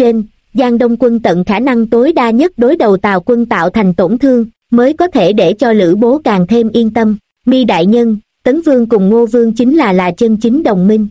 trên, Giang Đông quân tận khả năng tối đa nhất đối đầu Tào quân tạo thành tổn thương, mới có thể để cho Lữ Bố càng thêm yên tâm. Mi đại nhân, Tấn Vương cùng Ngô Vương chính là chân chính đồng minh.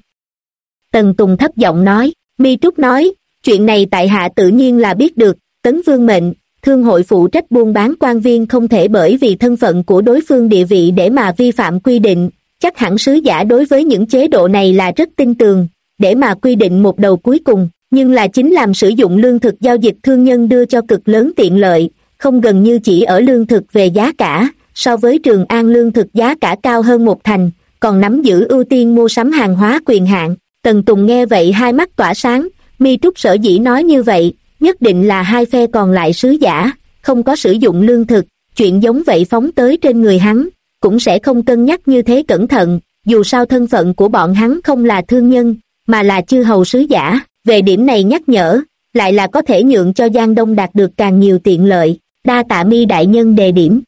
Tần Tùng thấp giọng nói. Mi Trúc nói, chuyện này tại hạ tự nhiên là biết được. Tấn Vương mệnh, thương hội phụ trách buôn bán quan viên không thể bởi vì thân phận của đối phương địa vị để mà vi phạm quy định. Chắc hẳn sứ giả đối với những chế độ này là rất tin tường, để mà quy định một đầu cuối cùng, nhưng là chính làm sử dụng lương thực giao dịch thương nhân đưa cho cực lớn tiện lợi, không gần như chỉ ở lương thực về giá cả, so với Trường An lương thực giá cả cao hơn 1/10, còn nắm giữ ưu tiên mua sắm hàng hóa quyền hạn. Tần Tùng nghe vậy hai mắt tỏa sáng, Mi Trúc sở dĩ nói như vậy, nhất định là hai phe còn lại sứ giả, không có sử dụng lương thực, chuyện giống vậy phóng tới trên người hắn, cũng sẽ không cân nhắc như thế cẩn thận, dù sao thân phận của bọn hắn không là thương nhân, mà là chư hầu sứ giả, về điểm này nhắc nhở, lại là có thể nhượng cho Giang Đông đạt được càng nhiều tiện lợi, đa tạ Mi đại nhân đề điểm.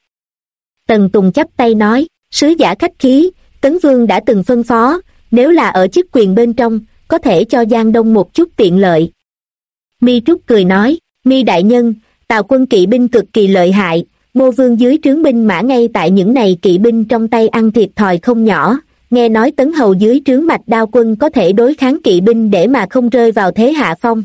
Tần Tùng chắp tay nói, sứ giả khách khí, Tấn Vương đã từng phân phó, nếu là ở chức quyền bên trong, có thể cho Giang Đông một chút tiện lợi. Mi Trúc cười nói, Mi đại nhân, Tào quân kỵ binh cực kỳ lợi hại, Ngô Vương dưới trướng binh mã ngay tại những này kỵ binh trong tay ăn thiệt thòi không nhỏ, nghe nói Tấn hầu dưới trướng Mạch Đao quân có thể đối kháng kỵ binh để mà không rơi vào thế hạ phong.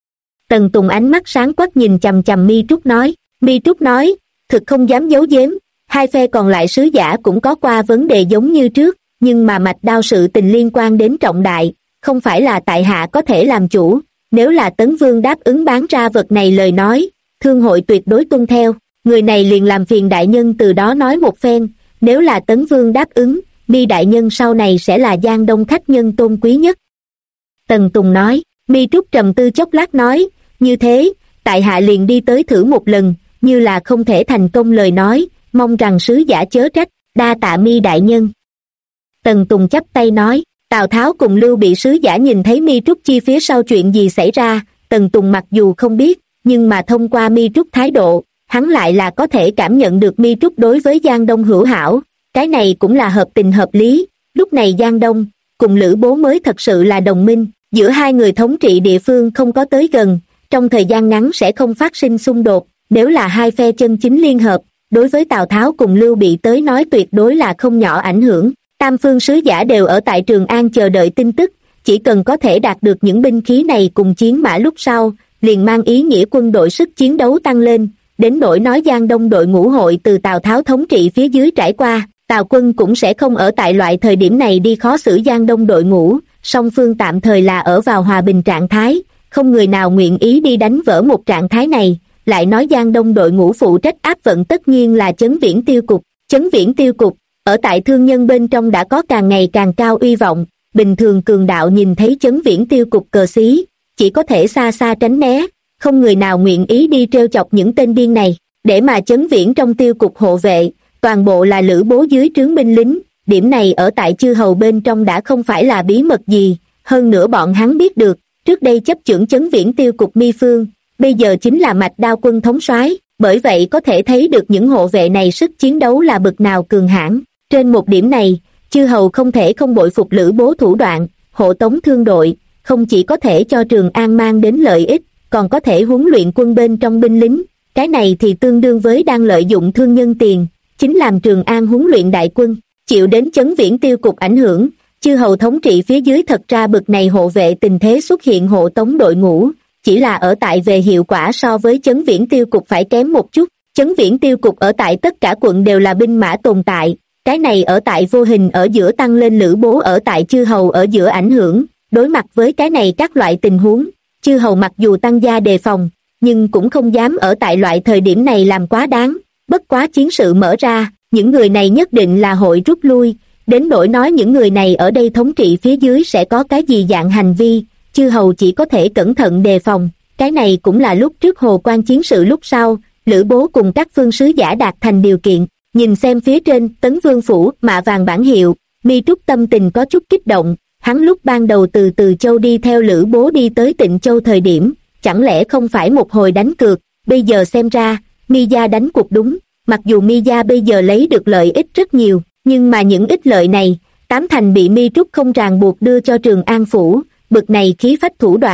Tần Tùng ánh mắt sáng quắc nhìn chằm chằm Mi Trúc nói, thực không dám giấu giếm, hai phe còn lại sứ giả cũng có qua vấn đề giống như trước, nhưng mà Mạch Đao sự tình liên quan đến trọng đại, không phải là tại hạ có thể làm chủ, nếu là Tấn Vương đáp ứng bán ra vật này lời nói, thương hội tuyệt đối tuân theo, người này liền làm phiền đại nhân từ đó nói một phen, nếu là Tấn Vương đáp ứng, Mi đại nhân sau này sẽ là Giang Đông khách nhân tôn quý nhất. Tần Tùng nói. Mi Trúc trầm tư chốc lát nói, như thế, tại hạ liền đi tới thử một lần, như là không thể thành công lời nói, mong rằng sứ giả chớ trách, đa tạ Mi đại nhân. Tần Tùng chắp tay nói, Tào Tháo cùng Lưu Bị sứ giả nhìn thấy Mi Trúc chi phía sau chuyện gì xảy ra, Tần Tùng mặc dù không biết, nhưng mà thông qua Mi Trúc thái độ, hắn lại là có thể cảm nhận được Mi Trúc đối với Giang Đông hữu hảo, cái này cũng là hợp tình hợp lý, lúc này Giang Đông, cùng Lữ Bố mới thật sự là đồng minh, giữa hai người thống trị địa phương không có tới gần, trong thời gian ngắn sẽ không phát sinh xung đột, nếu là hai phe chân chính liên hợp, đối với Tào Tháo cùng Lưu Bị tới nói tuyệt đối là không nhỏ ảnh hưởng. Tam phương sứ giả đều ở tại Trường An chờ đợi tin tức, chỉ cần có thể đạt được những binh khí này cùng chiến mã lúc sau, liền mang ý nghĩa quân đội sức chiến đấu tăng lên, đến nỗi nói Giang Đông đội ngũ hội từ Tào Tháo thống trị phía dưới trải qua, Tào quân cũng sẽ không ở tại loại thời điểm này đi khó xử Giang Đông đội ngũ, song phương tạm thời là ở vào hòa bình trạng thái, không người nào nguyện ý đi đánh vỡ một trạng thái này, lại nói Giang Đông đội ngũ phụ trách áp vận tất nhiên là Chấn Viễn Tiêu Cục, ở tại thương nhân bên trong đã có càng ngày càng cao uy vọng, bình thường cường đạo nhìn thấy Chấn Viễn Tiêu Cục cờ xí, chỉ có thể xa xa tránh né, không người nào nguyện ý đi trêu chọc những tên điên này, để mà Chấn Viễn trong Tiêu Cục hộ vệ, toàn bộ là Lữ Bố dưới trướng binh lính, điểm này ở tại chư hầu bên trong đã không phải là bí mật gì, hơn nữa bọn hắn biết được, trước đây chấp chưởng Chấn Viễn Tiêu Cục Mi Phương, bây giờ chính là Mạch Đao quân thống soái, bởi vậy có thể thấy được những hộ vệ này sức chiến đấu là bậc nào cường hãn. Trên một điểm này, chư hầu không thể không bội phục Lữ Bố thủ đoạn, hộ tống thương đội, không chỉ có thể cho Trường An mang đến lợi ích, còn có thể huấn luyện quân bên trong binh lính, cái này thì tương đương với đang lợi dụng thương nhân tiền, chính làm Trường An huấn luyện đại quân, chịu đến Chấn Viễn Tiêu Cục ảnh hưởng, chư hầu thống trị phía dưới thật ra bậc này hộ vệ tình thế xuất hiện hộ tống đội ngũ, chỉ là ở tại về hiệu quả so với Chấn Viễn Tiêu Cục phải kém một chút, Chấn Viễn Tiêu Cục ở tại tất cả quận đều là binh mã tồn tại, cái này ở tại vô hình ở giữa tăng lên Lữ Bố ở tại chư hầu ở giữa ảnh hưởng, đối mặt với cái này các loại tình huống, chư hầu mặc dù tăng gia đề phòng, nhưng cũng không dám ở tại loại thời điểm này làm quá đáng, bất quá chiến sự mở ra, những người này nhất định là hội rút lui, đến nỗi nói những người này ở đây thống trị phía dưới sẽ có cái gì dạng hành vi, chư hầu chỉ có thể cẩn thận đề phòng, cái này cũng là lúc trước Hồ Quan chiến sự lúc sau, Lữ Bố cùng các phương sứ giả đạt thành điều kiện. Nhìn xem phía trên Tấn Vương phủ mạ vàng bản hiệu, Mi Trúc tâm tình có chút kích động, hắn lúc ban đầu từ Từ Châu đi theo Lữ Bố đi tới Tịnh Châu thời điểm, chẳng lẽ không phải một hồi đánh cược, bây giờ xem ra, Mi gia đánh cuộc đúng, mặc dù Mi gia bây giờ lấy được lợi ích rất nhiều, nhưng mà những ích lợi này, tám thành bị Mi Trúc không ràng buộc đưa cho Trường An phủ, bực này khí phách thủ đoạn,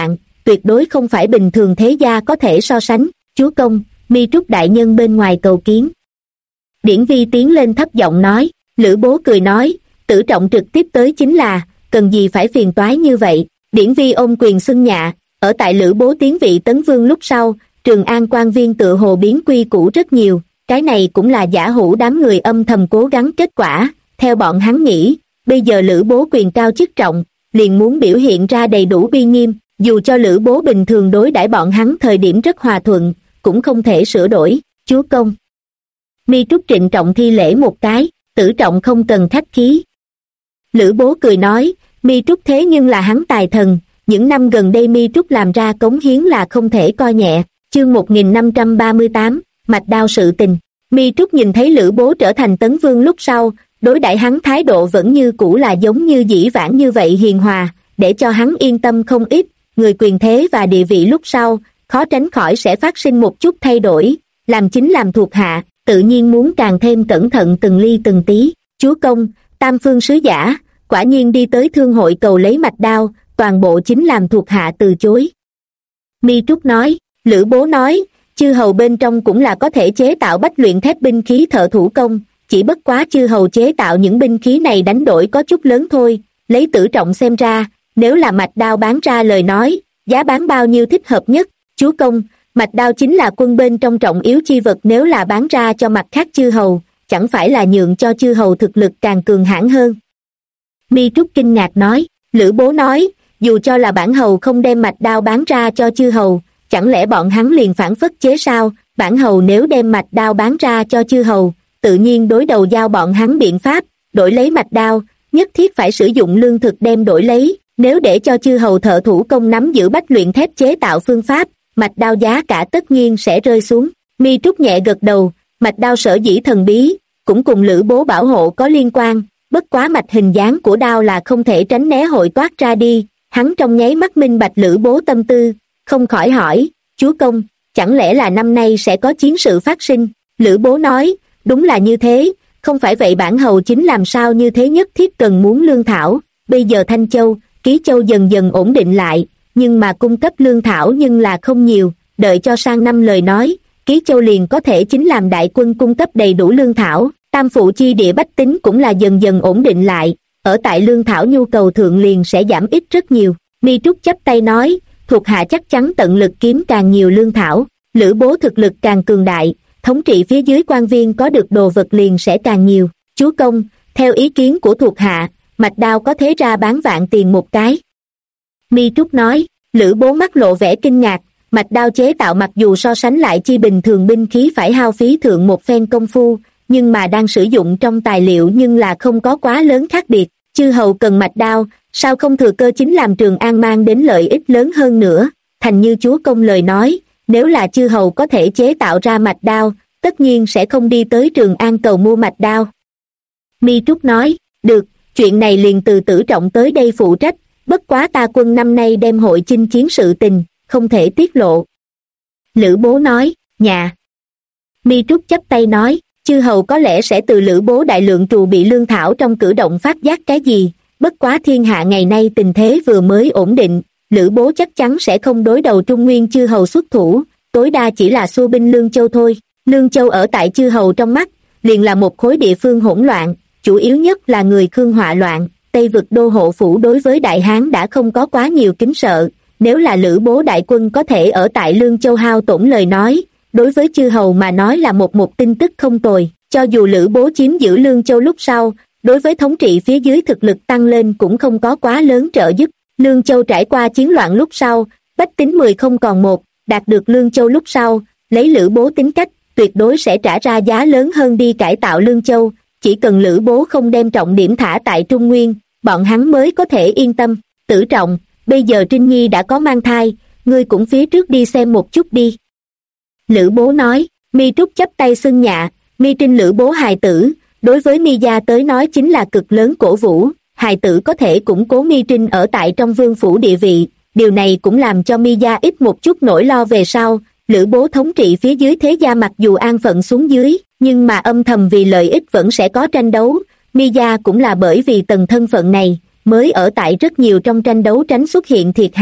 tuyệt đối không phải bình thường thế gia có thể so sánh. Chúa công, Mi Trúc đại nhân bên ngoài cầu kiến. Điển Vi tiến lên thấp giọng nói. Lữ Bố cười nói, Tử Trọng trực tiếp tới chính là, cần gì phải phiền toái như vậy. Điển Vi ôm quyền xưng nhạ. Ở tại Lữ Bố tiến vị tấn vương lúc sau, Trường An quan viên tựa hồ biến quy củ rất nhiều, cái này cũng là giả hủ đám người âm thầm cố gắng kết quả. Theo bọn hắn nghĩ, bây giờ Lữ Bố quyền cao chức trọng, liền muốn biểu hiện ra đầy đủ uy nghiêm, dù cho Lữ Bố bình thường đối đãi bọn hắn thời điểm rất hòa thuận, cũng không thể sửa đổi. Chúa công. Mi Trúc trịnh trọng thi lễ một cái, Tử Trọng không cần khách khí. Lữ Bố cười nói, Mi Trúc thế nhưng là hắn tài thần, những năm gần đây Mi Trúc làm ra cống hiến là không thể coi nhẹ. Chương 1538, mạch đao sự tình. Mi Trúc nhìn thấy Lữ Bố trở thành tấn vương lúc sau, đối đãi hắn thái độ vẫn như cũ là giống như dĩ vãng như vậy hiền hòa, để cho hắn yên tâm không ít. Người quyền thế và địa vị lúc sau, khó tránh khỏi sẽ phát sinh một chút thay đổi, làm chính làm thuộc hạ, tự nhiên muốn càng thêm cẩn thận từng ly từng tí. Chúa công, Tam Phương sứ giả, quả nhiên đi tới thương hội cầu lấy mạch đao, toàn bộ chính làm thuộc hạ từ chối. Mi Trúc nói. Lữ Bố nói, chư hầu bên trong cũng là có thể chế tạo bách luyện thép binh khí thợ thủ công, chỉ bất quá chư hầu chế tạo những binh khí này đánh đổi có chút lớn thôi. Lấy Tử Trọng xem ra, nếu là mạch đao bán ra lời nói, giá bán bao nhiêu thích hợp nhất. Chúa công, mạch đao chính là quân bên trong trọng yếu chi vật, nếu là bán ra cho mặt khác chư hầu, chẳng phải là nhượng cho chư hầu thực lực càng cường hãn hơn. Mi Trúc kinh ngạc nói. Lữ Bố nói, dù cho là bản hầu không đem mạch đao bán ra cho chư hầu, chẳng lẽ bọn hắn liền phản phất chế sao? Bản hầu nếu đem mạch đao bán ra cho chư hầu, tự nhiên đối đầu giao bọn hắn biện pháp, đổi lấy mạch đao, nhất thiết phải sử dụng lương thực đem đổi lấy. Nếu để cho chư hầu thợ thủ công nắm giữ bách luyện thép chế tạo phương pháp, mạch đao giá cả tất nhiên sẽ rơi xuống. Mi Trúc nhẹ gật đầu, mạch đao sở dĩ thần bí, cũng cùng Lữ Bố bảo hộ có liên quan, bất quá mạch hình dáng của đao là không thể tránh né hội toát ra đi. Hắn trong nháy mắt minh bạch Lữ Bố tâm tư, không khỏi hỏi, chúa công, chẳng lẽ là năm nay sẽ có chiến sự phát sinh? Lữ Bố nói, đúng là như thế, không phải vậy bản hầu chính làm sao như thế nhất thiết cần muốn lương thảo. Bây giờ Thanh Châu, Ký Châu dần dần ổn định lại, nhưng mà cung cấp lương thảo nhưng là không nhiều, đợi cho sang năm lời nói, Ký Châu liền có thể chính làm đại quân cung cấp đầy đủ lương thảo. Tam phụ chi địa bách tính cũng là dần dần ổn định lại, ở tại lương thảo nhu cầu thượng liền sẽ giảm ít rất nhiều. Mi Trúc chắp tay nói, thuộc hạ chắc chắn tận lực kiếm càng nhiều lương thảo. Lữ Bố thực lực càng cường đại, thống trị phía dưới quan viên có được đồ vật liền sẽ càng nhiều. Chúa công, theo ý kiến của thuộc hạ, mạch đao có thế ra bán vạn tiền một cái. Mi Trúc nói. Lữ Bố mắt lộ vẻ kinh ngạc, mạch đao chế tạo mặc dù so sánh lại chi bình thường binh khí phải hao phí thượng một phen công phu, nhưng mà đang sử dụng trong tài liệu nhưng là không có quá lớn khác biệt. Chư hầu cần mạch đao, sao không thừa cơ chính làm Trường An mang đến lợi ích lớn hơn nữa. Thành như chúa công lời nói, nếu là chư hầu có thể chế tạo ra mạch đao, tất nhiên sẽ không đi tới Trường An cầu mua mạch đao. Mi Trúc nói, được, chuyện này liền từ Tử Trọng tới đây phụ trách, bất quá ta quân năm nay đem hội chinh chiến sự tình, không thể tiết lộ. Lữ Bố nói, nhà. Mi Trúc chắp tay nói, chư hầu có lẽ sẽ từ Lữ Bố đại lượng trù bị lương thảo trong cử động phát giác cái gì, bất quá thiên hạ ngày nay tình thế vừa mới ổn định, Lữ Bố chắc chắn sẽ không đối đầu Trung Nguyên chư hầu xuất thủ, tối đa chỉ là xua binh Lương Châu thôi. Lương Châu ở tại chư hầu trong mắt, liền là một khối địa phương hỗn loạn, chủ yếu nhất là người Khương họa loạn, Tây vực đô hộ phủ đối với Đại Hán đã không có quá nhiều kính sợ, nếu là Lữ Bố đại quân có thể ở tại Lương Châu hao tổn lời nói, đối với chư hầu mà nói là một tin tức không tồi. Cho dù Lữ Bố chiếm giữ Lương Châu lúc sau, đối với thống trị phía dưới thực lực tăng lên cũng không có quá lớn trợ giúp. Lương Châu trải qua chiến loạn lúc sau, bách tính 10 không còn một, đạt được Lương Châu lúc sau, lấy Lữ Bố tính cách, tuyệt đối sẽ trả ra giá lớn hơn đi cải tạo Lương Châu, chỉ cần Lữ Bố không đem trọng điểm thả tại Trung Nguyên, bọn hắn mới có thể yên tâm. Tử Trọng, bây giờ Trinh Nhi đã có mang thai, ngươi cũng phía trước đi xem một chút đi. Lữ Bố nói. Mi Trúc chắp tay xưng nhạ, Mi Trinh Lữ Bố hài tử, đối với Mi gia tới nói chính là cực lớn cổ vũ, hài tử có thể củng cố Mi Trinh ở tại trong vương phủ địa vị, điều này cũng làm cho Mi gia ít một chút nỗi lo về sau. Lữ Bố thống trị phía dưới thế gia mặc dù an phận xuống dưới, nhưng mà âm thầm vì lợi ích vẫn sẽ có tranh đấu. Mi gia cũng là bởi vì tầng thân phận này, mới ở tại rất nhiều trong tranh đấu tránh xuất hiện thiệt hại.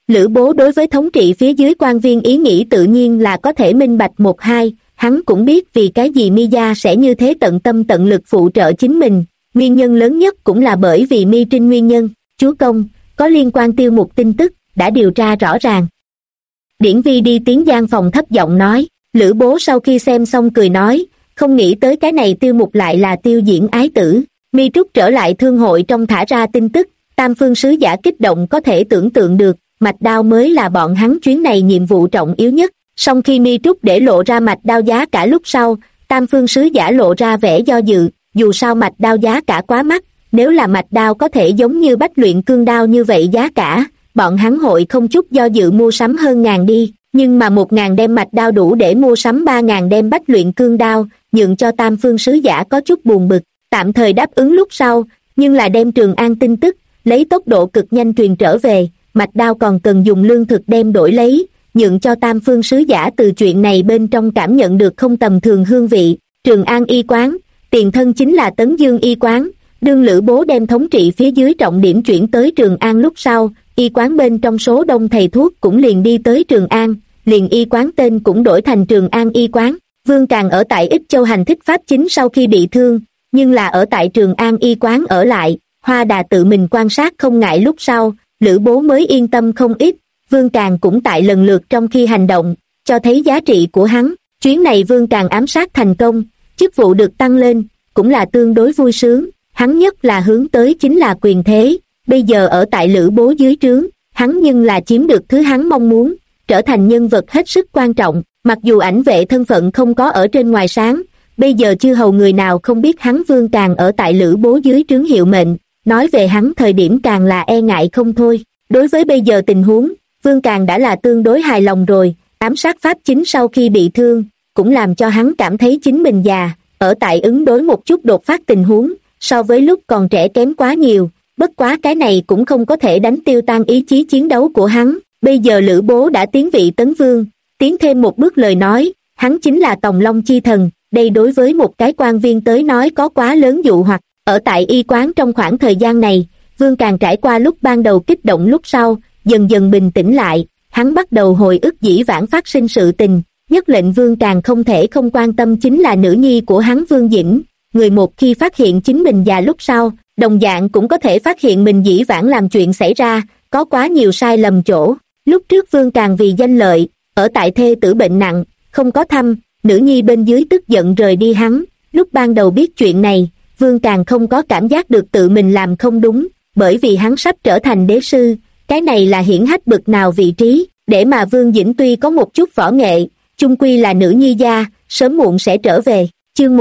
Lữ Bố đối với thống trị phía dưới quan viên ý nghĩ tự nhiên là có thể minh bạch một hai, hắn cũng biết vì cái gì Mi gia sẽ như thế tận tâm tận lực phụ trợ chính mình, nguyên nhân lớn nhất cũng là bởi vì Mi Trinh nguyên nhân. Chúa công, có liên quan Tiêu Mục tin tức, đã điều tra rõ ràng. Điển Vi đi tiến gian phòng thấp giọng nói. Lữ Bố sau khi xem xong cười nói, không nghĩ tới cái này Tiêu Mục lại là Tiêu Diễn ái tử. Mi Trúc trở lại thương hội trong thả ra tin tức, Tam Phương sứ giả kích động có thể tưởng tượng được, mạch đao mới là bọn hắn chuyến này nhiệm vụ trọng yếu nhất. Song khi Mi Trúc để lộ ra mạch đao giá cả lúc sau, Tam Phương sứ giả lộ ra vẻ do dự, dù sao mạch đao giá cả quá mắc, nếu là mạch đao có thể giống như Bách Luyện Cương đao như vậy giá cả, bọn hắn hội không chút do dự mua sắm hơn 1000 đi, nhưng mà 1000 đem mạch đao đủ để mua sắm 3000 đem Bách Luyện Cương đao, nhượng cho Tam Phương sứ giả có chút buồn bực, tạm thời đáp ứng lúc sau, nhưng là đem Trường An tin tức, lấy tốc độ cực nhanh truyền trở về, mạch đao còn cần dùng lương thực đem đổi lấy, nhượng cho Tam Phương sứ giả từ chuyện này bên trong cảm nhận được không tầm thường hương vị. Trường An y quán, tiền thân chính là Tấn Dương y quán, đương Lữ Bố đem thống trị phía dưới trọng điểm chuyển tới Trường An lúc sau, y quán bên trong số đông thầy thuốc cũng liền đi tới Trường An, liền y quán tên cũng đổi thành Trường An y quán. Vương Càng ở tại Ích Châu hành thích pháp chính sau khi bị thương, nhưng là ở tại Trường An y quán ở lại, Hoa Đà tự mình quan sát không ngại lúc sau, Lữ Bố mới yên tâm không ít. Vương Càng cũng tại lần lượt trong khi hành động, cho thấy giá trị của hắn. Chuyến này Vương Càng ám sát thành công, chức vụ được tăng lên, cũng là tương đối vui sướng. Hắn nhất là hướng tới chính là quyền thế, bây giờ ở tại Lữ Bố dưới trướng, hắn nhưng là chiếm được thứ hắn mong muốn, trở thành nhân vật hết sức quan trọng. Mặc dù ảnh vệ thân phận không có ở trên ngoài sáng, bây giờ chư hầu người nào không biết hắn Vương Càng ở tại Lữ Bố dưới trướng hiệu mệnh, nói về hắn thời điểm càng là e ngại không thôi. Đối với bây giờ tình huống, Vương Càng đã là tương đối hài lòng rồi, ám sát pháp chính sau khi bị thương, cũng làm cho hắn cảm thấy chính mình già, ở tại ứng đối một chút đột phát tình huống, so với lúc còn trẻ kém quá nhiều, bất quá cái này cũng không có thể đánh tiêu tan ý chí chiến đấu của hắn. Bây giờ Lữ Bố đã tiến vị Tấn Vương, tiến thêm một bước lời nói, hắn chính là Tòng Long chi thần, đây đối với một cái quan viên tới nói có quá lớn dụ hoặc. Ở tại y quán trong khoảng thời gian này, Vương Càng trải qua lúc ban đầu kích động lúc sau, dần dần bình tĩnh lại, hắn bắt đầu hồi ức dĩ vãng phát sinh sự tình, nhất lệnh Vương Càng không thể không quan tâm chính là nữ nhi của hắn Vương Dĩnh, người một khi phát hiện chính mình già lúc sau, đồng dạng cũng có thể phát hiện mình dĩ vãng làm chuyện xảy ra, có quá nhiều sai lầm chỗ. Lúc trước Vương Càng vì danh lợi, ở tại thê tử bệnh nặng, không có thăm, nữ nhi bên dưới tức giận rời đi hắn, lúc ban đầu biết chuyện này, Vương Càng không có cảm giác được tự mình làm không đúng, bởi vì hắn sắp trở thành đế sư, cái này là hiển hách bực nào vị trí, để mà Vương Dĩnh tuy có một chút võ nghệ, chung quy là nữ nhi gia, sớm muộn sẽ trở về. Chương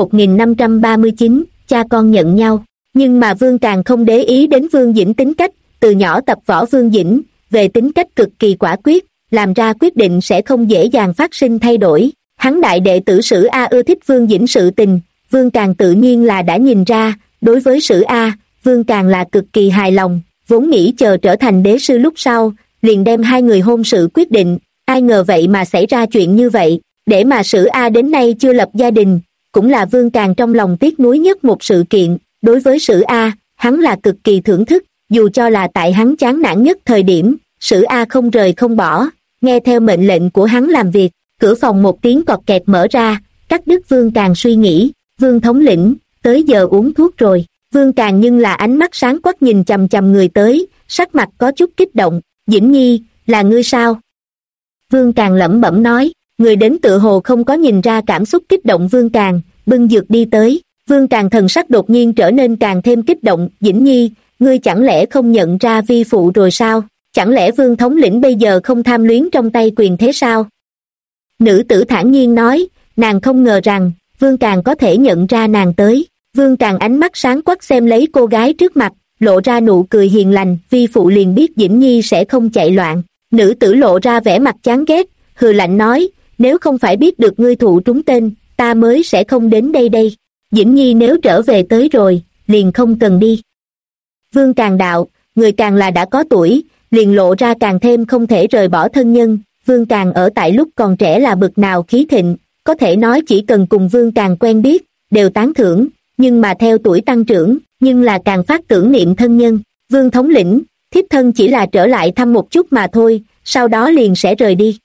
1539, cha con nhận nhau, nhưng mà Vương Càng không để ý đến Vương Dĩnh tính cách, từ nhỏ tập võ Vương Dĩnh, về tính cách cực kỳ quả quyết, làm ra quyết định sẽ không dễ dàng phát sinh thay đổi. Hắn đại đệ tử Sử A ưa thích Vương Dĩnh sự tình, Vương Càng tự nhiên là đã nhìn ra, đối với Sử A, Vương Càng là cực kỳ hài lòng, vốn nghĩ chờ trở thành đế sư lúc sau, liền đem hai người hôn sự quyết định, ai ngờ vậy mà xảy ra chuyện như vậy, để mà Sử A đến nay chưa lập gia đình, cũng là Vương Càng trong lòng tiếc nuối nhất một sự kiện. Đối với Sử A, hắn là cực kỳ thưởng thức, dù cho là tại hắn chán nản nhất thời điểm, Sử A không rời không bỏ, nghe theo mệnh lệnh của hắn làm việc. Cửa phòng một tiếng cọt kẹt mở ra, cắt đứt Vương Càng suy nghĩ. Vương thống lĩnh, tới giờ uống thuốc rồi. Vương Càng nhưng là ánh mắt sáng quắc nhìn chằm chằm người tới, sắc mặt có chút kích động. Dĩnh Nhi, là ngươi sao? Vương Càng lẩm bẩm nói, người đến tựa hồ không có nhìn ra cảm xúc kích động Vương Càng, bưng dược đi tới. Vương Càng thần sắc đột nhiên trở nên càng thêm kích động. Dĩnh Nhi, ngươi chẳng lẽ không nhận ra vi phụ rồi sao? Chẳng lẽ Vương thống lĩnh bây giờ không tham luyến trong tay quyền thế sao? Nữ tử thản nhiên nói, nàng không ngờ rằng Vương Càng có thể nhận ra nàng tới. Vương Càng ánh mắt sáng quắc xem lấy cô gái trước mặt, lộ ra nụ cười hiền lành. Vi phụ liền biết Dĩnh Nhi sẽ không chạy loạn. Nữ tử lộ ra vẻ mặt chán ghét, hừ lạnh nói, nếu không phải biết được ngươi thụ trúng tên, ta mới sẽ không đến đây. Dĩnh Nhi nếu trở về tới rồi, liền không cần đi. Vương Càng đạo, người càng là đã có tuổi, liền lộ ra càng thêm không thể rời bỏ thân nhân. Vương Càng ở tại lúc còn trẻ là bực nào khí thịnh, có thể nói chỉ cần cùng Vương Càng quen biết, đều tán thưởng, nhưng mà theo tuổi tăng trưởng, nhưng là càng phát tưởng niệm thân nhân. Vương thống lĩnh, thiếp thân chỉ là trở lại thăm một chút mà thôi, sau đó liền sẽ rời đi.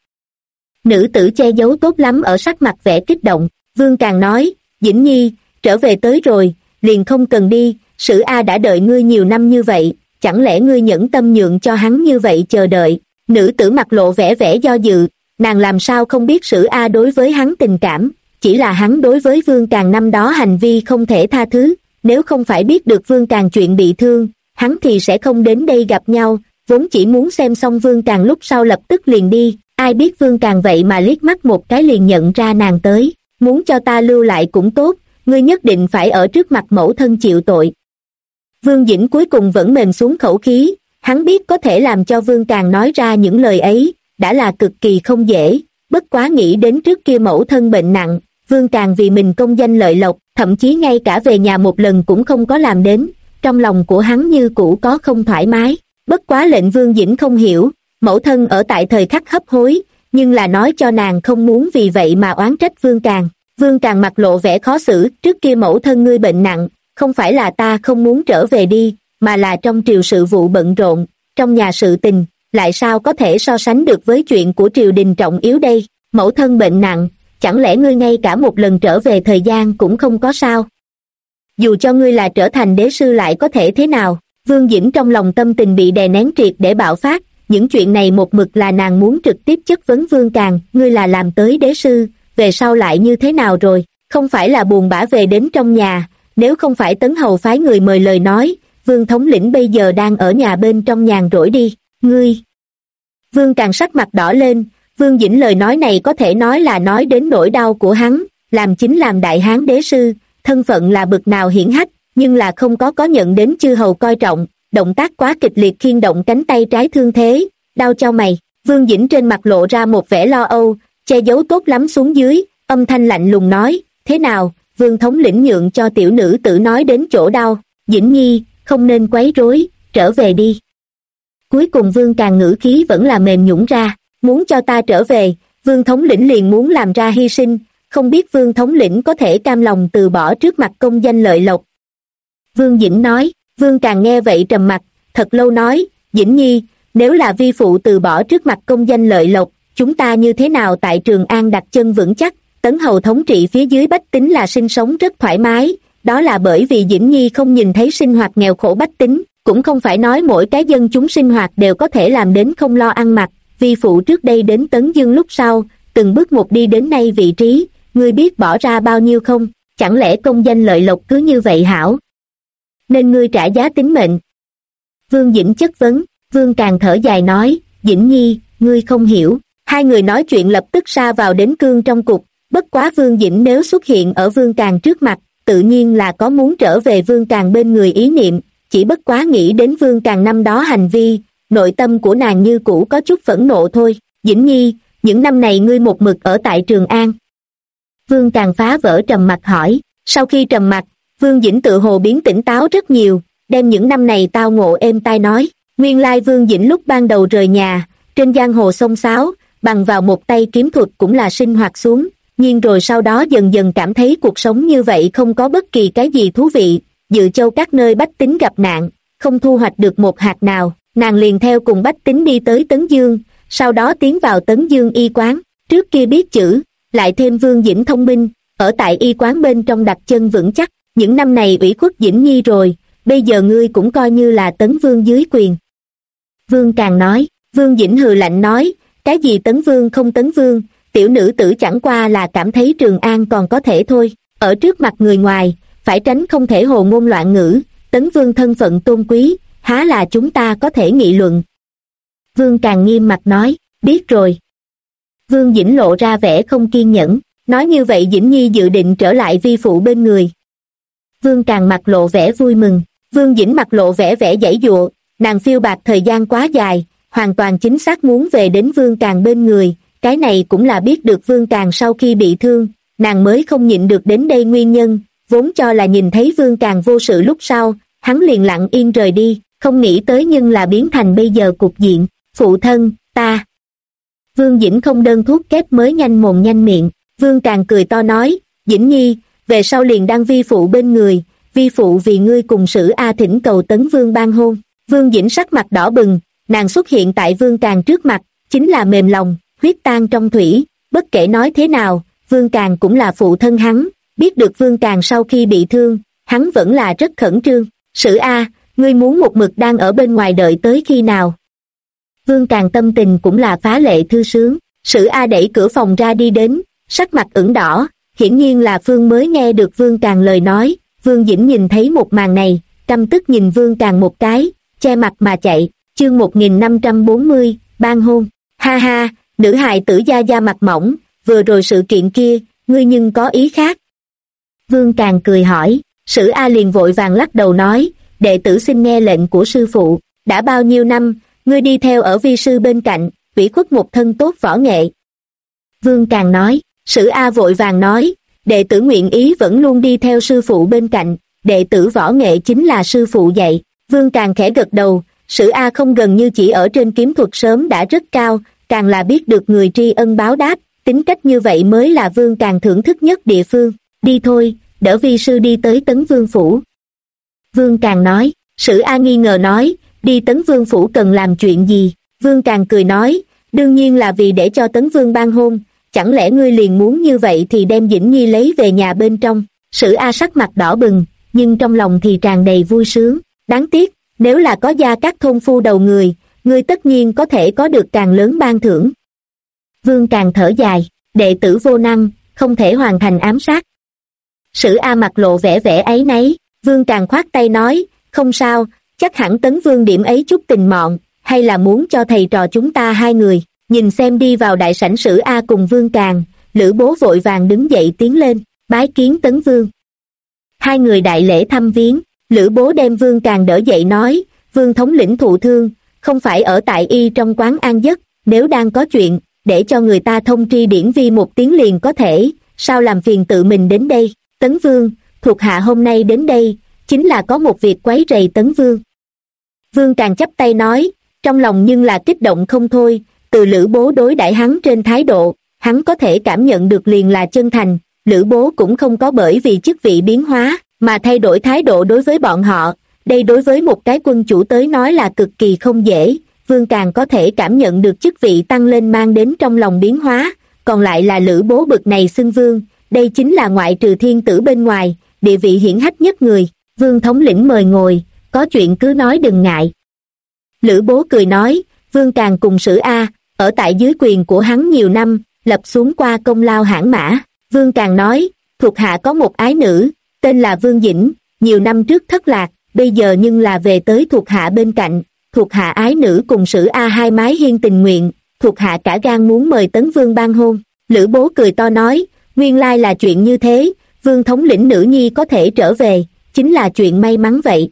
Nữ tử che giấu tốt lắm ở sắc mặt vẻ kích động. Vương Càng nói, Dĩnh Nhi, trở về tới rồi, liền không cần đi, Sử A đã đợi ngươi nhiều năm như vậy, chẳng lẽ ngươi nhẫn tâm nhượng cho hắn như vậy chờ đợi. Nữ tử mặt lộ vẻ vẻ do dự, nàng làm sao không biết Sử A đối với hắn tình cảm, chỉ là hắn đối với Vương Càng năm đó hành vi không thể tha thứ, nếu không phải biết được Vương Càng chuyện bị thương, hắn thì sẽ không đến đây gặp nhau, vốn chỉ muốn xem xong Vương Càng lúc sau lập tức liền đi, ai biết Vương Càng vậy mà liếc mắt một cái liền nhận ra nàng tới, muốn cho ta lưu lại cũng tốt, ngươi nhất định phải ở trước mặt mẫu thân chịu tội. Vương Dĩnh cuối cùng vẫn mềm xuống khẩu khí, hắn biết có thể làm cho Vương Càng nói ra những lời ấy, đã là cực kỳ không dễ, bất quá nghĩ đến trước kia mẫu thân bệnh nặng, Vương Càng vì mình công danh lợi lộc, thậm chí ngay cả về nhà một lần cũng không có làm đến, trong lòng của hắn như cũ có không thoải mái, bất quá lệnh Vương Dĩnh không hiểu, mẫu thân ở tại thời khắc hấp hối, nhưng là nói cho nàng không muốn vì vậy mà oán trách Vương Càng. Vương Càng mặt lộ vẻ khó xử, trước kia mẫu thân ngươi bệnh nặng, không phải là ta không muốn trở về đi, mà là trong triều sự vụ bận rộn, trong nhà sự tình, lại sao có thể so sánh được với chuyện của triều đình trọng yếu đây, mẫu thân bệnh nặng, chẳng lẽ ngươi ngay cả một lần trở về thời gian cũng không có sao? Dù cho ngươi là trở thành đế sư lại có thể thế nào? Vương Dĩnh trong lòng tâm tình bị đè nén triệt để bạo phát, những chuyện này một mực là nàng muốn trực tiếp chất vấn Vương Càng, ngươi là làm tới đế sư, về sau lại như thế nào rồi, không phải là buồn bã về đến trong nhà, nếu không phải Tấn Hầu phái người mời lời nói, Vương thống lĩnh bây giờ đang ở nhà bên trong nhàn rỗi đi, ngươi. Vương Càng sắc mặt đỏ lên, Vương Dĩnh lời nói này có thể nói là nói đến nỗi đau của hắn, làm chính làm đại hán đế sư, thân phận là bực nào hiển hách, nhưng là không có nhận đến chư hầu coi trọng, động tác quá kịch liệt khiêng động cánh tay trái thương thế, đau cho mày. Vương Dĩnh trên mặt lộ ra một vẻ lo âu, che giấu tốt lắm xuống dưới, âm thanh lạnh lùng nói, thế nào, Vương thống lĩnh nhượng cho tiểu nữ tử nói đến chỗ đau, Dĩnh Nhi, không nên quấy rối, trở về đi. Cuối cùng Vương Càng ngữ khí vẫn là mềm nhũn ra, muốn cho ta trở về, Vương thống lĩnh liền muốn làm ra hy sinh, không biết Vương thống lĩnh có thể cam lòng từ bỏ trước mặt công danh lợi lộc. Vương Dĩnh nói, Vương Càng nghe vậy trầm mặt, thật lâu nói, Dĩnh Nhi, nếu là vi phụ từ bỏ trước mặt công danh lợi lộc, chúng ta như thế nào tại Trường An đặt chân vững chắc, Tấn Hầu thống trị phía dưới bách tính là sinh sống rất thoải mái, đó là bởi vì Dĩnh Nhi không nhìn thấy sinh hoạt nghèo khổ bách tính, cũng không phải nói mỗi cái dân chúng sinh hoạt đều có thể làm đến không lo ăn mặc, vi phụ trước đây đến Tấn Dương lúc sau, từng bước một đi đến nay vị trí, ngươi biết bỏ ra bao nhiêu không, chẳng lẽ công danh lợi lộc cứ như vậy hảo? Nên ngươi trả giá tính mệnh. Vương Dĩnh chất vấn, Vương Càng thở dài nói, Dĩnh Nhi, ngươi không hiểu. Hai người nói chuyện lập tức sa vào đến cương trong cục, bất quá Vương Dĩnh nếu xuất hiện ở Vương Càng trước mặt, tự nhiên là có muốn trở về Vương Càng bên người ý niệm, chỉ bất quá nghĩ đến Vương Càng năm đó hành vi, nội tâm của nàng như cũ có chút phẫn nộ thôi. Dĩnh Nhi, những năm này ngươi một mực ở tại Trường An. Vương Càng phá vỡ trầm mặc hỏi, sau khi trầm mặc, Vương Dĩnh tự hồ biến tỉnh táo rất nhiều, đem những năm này tao ngộ êm tai nói, nguyên lai Vương Dĩnh lúc ban đầu rời nhà, trên giang hồ xông xáo, bằng vào một tay kiếm thuật cũng là sinh hoạt xuống, nhưng rồi sau đó dần dần cảm thấy cuộc sống như vậy không có bất kỳ cái gì thú vị, dự châu các nơi bách tính gặp nạn, không thu hoạch được một hạt nào, nàng liền theo cùng bách tính đi tới Tấn Dương, sau đó tiến vào Tấn Dương y quán, trước kia biết chữ, lại thêm Vương Dĩnh thông minh, ở tại y quán bên trong đặt chân vững chắc, những năm này ủy khuất Dĩnh Nhi rồi, bây giờ ngươi cũng coi như là Tấn Vương dưới quyền. Vương Càng nói, Vương Dĩnh hừ lạnh nói, cái gì Tấn Vương không Tấn Vương, tiểu nữ tử chẳng qua là cảm thấy Trường An còn có thể thôi, ở trước mặt người ngoài, phải tránh không thể hồ ngôn loạn ngữ, Tấn Vương thân phận tôn quý, há là chúng ta có thể nghị luận. Vương Càng nghiêm mặt nói, biết rồi. Vương Dĩnh lộ ra vẻ không kiên nhẫn, nói như vậy Dĩnh Nhi dự định trở lại vi phụ bên người. Vương Càng mặt lộ vẻ vui mừng, Vương Dĩnh mặt lộ vẻ vẻ giãy giụa, nàng phiêu bạt thời gian quá dài, hoàn toàn chính xác muốn về đến Vương Càng bên người, cái này cũng là biết được Vương Càng sau khi bị thương, nàng mới không nhịn được đến đây nguyên nhân, vốn cho là nhìn thấy Vương Càng vô sự lúc sau, hắn liền lặng yên rời đi, không nghĩ tới nhưng là biến thành bây giờ cục diện, phụ thân, ta. Vương Dĩnh không đơn thuốc kép mới nhanh mồm nhanh miệng, Vương Càng cười to nói, Dĩnh Nhi, về sau liền đăng vi phụ bên người, vi phụ vì ngươi cùng Sử A thỉnh cầu Tấn Vương ban hôn. Vương Dĩnh sắc mặt đỏ bừng, nàng xuất hiện tại Vương Càng trước mặt, chính là mềm lòng, huyết tan trong thủy. Bất kể nói thế nào, Vương Càng cũng là phụ thân hắn, biết được Vương Càng sau khi bị thương, hắn vẫn là rất khẩn trương. Sử A, ngươi muốn một mực đang ở bên ngoài đợi tới khi nào? Vương Càng tâm tình cũng là phá lệ thư sướng. Sử A đẩy cửa phòng ra đi đến, sắc mặt ửng đỏ, hiển nhiên là Phương mới nghe được Vương Càng lời nói. Vương Dĩnh nhìn thấy một màn này, căm tức nhìn Vương Càng một cái, che mặt mà chạy. Chương 1540, ban hôn. Ha ha, nữ hài tử da da mặt mỏng, vừa rồi sự kiện kia, ngươi nhưng có ý khác. Vương Càng cười hỏi. Sử A liền vội vàng lắc đầu nói, đệ tử xin nghe lệnh của sư phụ. Đã bao nhiêu năm, ngươi đi theo ở vi sư bên cạnh, ủy khuất một thân tốt võ nghệ. Vương Càng nói. Sử A vội vàng nói, đệ tử nguyện ý vẫn luôn đi theo sư phụ bên cạnh, đệ tử võ nghệ chính là sư phụ dạy. Vương Càng khẽ gật đầu. Sử A không gần như chỉ ở trên kiếm thuật sớm đã rất cao, càng là biết được người tri ân báo đáp, tính cách như vậy mới là Vương Càng thưởng thức nhất địa phương. Đi thôi, đỡ vi sư đi tới Tấn Vương phủ. Vương Càng nói. Sử A nghi ngờ nói, đi Tấn Vương phủ cần làm chuyện gì? Vương Càng cười nói, đương nhiên là vì để cho Tấn Vương ban hôn, chẳng lẽ ngươi liền muốn như vậy thì đem Dĩnh Nhi lấy về nhà bên trong? Sử A sắc mặt đỏ bừng, nhưng trong lòng thì tràn đầy vui sướng. Đáng tiếc, nếu là có gia các thôn phu đầu người, ngươi tất nhiên có thể có được càng lớn ban thưởng. Vương Càng thở dài, đệ tử vô năng, không thể hoàn thành ám sát. Sử A mặt lộ vẻ vẻ áy náy. Vương Càng khoát tay nói, không sao, chắc hẳn Tấn Vương điểm ấy chút tình mọn, hay là muốn cho thầy trò chúng ta hai người. Nhìn xem đi vào đại sảnh Sử A cùng Vương Càng, Lữ Bố vội vàng đứng dậy tiến lên, bái kiến Tấn Vương. Hai người đại lễ thăm viếng. Lữ Bố đem Vương Càng đỡ dậy nói, Vương thống lĩnh thụ thương, không phải ở tại y trong quán an giấc, nếu đang có chuyện, để cho người ta thông tri Điển Vi một tiếng liền có thể, sao làm phiền tự mình đến đây? Tấn Vương, thuộc hạ hôm nay đến đây, chính là có một việc quấy rầy Tấn Vương. Vương Càng chắp tay nói, trong lòng nhưng là kích động không thôi, từ Lữ Bố đối đãi hắn trên thái độ, hắn có thể cảm nhận được liền là chân thành. Lữ Bố cũng không có bởi vì chức vị biến hóa, mà thay đổi thái độ đối với bọn họ, đây đối với một cái quân chủ tới nói là cực kỳ không dễ. Vương Càng có thể cảm nhận được chức vị tăng lên mang đến trong lòng biến hóa, còn lại là Lữ Bố bực này xưng vương, đây chính là ngoại trừ thiên tử bên ngoài, địa vị hiển hách nhất người. Vương thống lĩnh mời ngồi, có chuyện cứ nói đừng ngại. Lữ Bố cười nói, Vương Càng cùng Sử A, ở tại dưới quyền của hắn nhiều năm, lập xuống qua công lao hãn mã. Vương Càng nói, thuộc hạ có một ái nữ, tên là Vương Dĩnh, nhiều năm trước thất lạc, bây giờ nhưng là về tới thuộc hạ bên cạnh, thuộc hạ ái nữ cùng Sử A hai mái hiên tình nguyện, thuộc hạ cả gan muốn mời Tấn Vương ban hôn. Lữ Bố cười to nói, nguyên lai là chuyện như thế, Vương thống lĩnh nữ nhi có thể trở về, chính là chuyện may mắn vậy.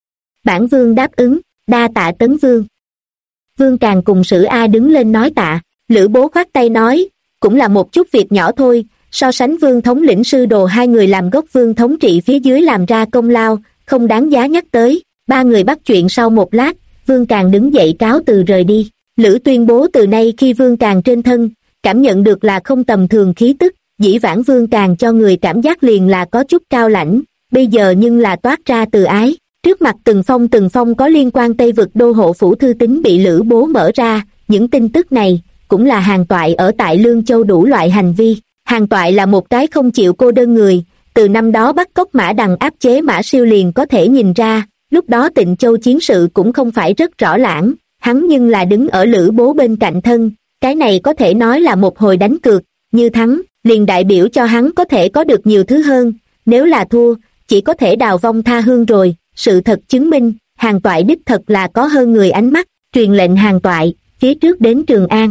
Bản Vương đáp ứng, đa tạ Tấn Vương. Vương Càng cùng Sử A đứng lên nói tạ. Lữ Bố khoát tay nói, cũng là một chút việc nhỏ thôi, so sánh Vương thống lĩnh sư đồ hai người làm gốc Vương thống trị phía dưới làm ra công lao, không đáng giá nhắc tới. Ba người bắt chuyện sau một lát, Vương Càng đứng dậy cáo từ rời đi. Lữ tuyên bố từ nay khi Vương Càng trên thân, cảm nhận được là không tầm thường khí tức, dĩ vãng Vương Càng cho người cảm giác liền là có chút cao lãnh, bây giờ nhưng là toát ra từ ái. Trước mặt từng phong có liên quan Tây Vực đô hộ phủ thư tín bị Lữ Bố mở ra, những tin tức này cũng là Hàn Toại ở tại Lương Châu đủ loại hành vi. Hàn Toại là một cái không chịu cô đơn người, từ năm đó bắt cóc Mã Đằng áp chế Mã Siêu liền có thể nhìn ra, lúc đó Tịnh Châu chiến sự cũng không phải rất rõ lãng, hắn nhưng là đứng ở Lữ Bố bên cạnh thân, cái này có thể nói là một hồi đánh cược, như thắng, liền đại biểu cho hắn có thể có được nhiều thứ hơn, nếu là thua, chỉ có thể đào vong tha hương rồi. Sự thật chứng minh, Hàn Toại đích thật là có hơn người ánh mắt, truyền lệnh Hàn Toại, phía trước đến Trường An.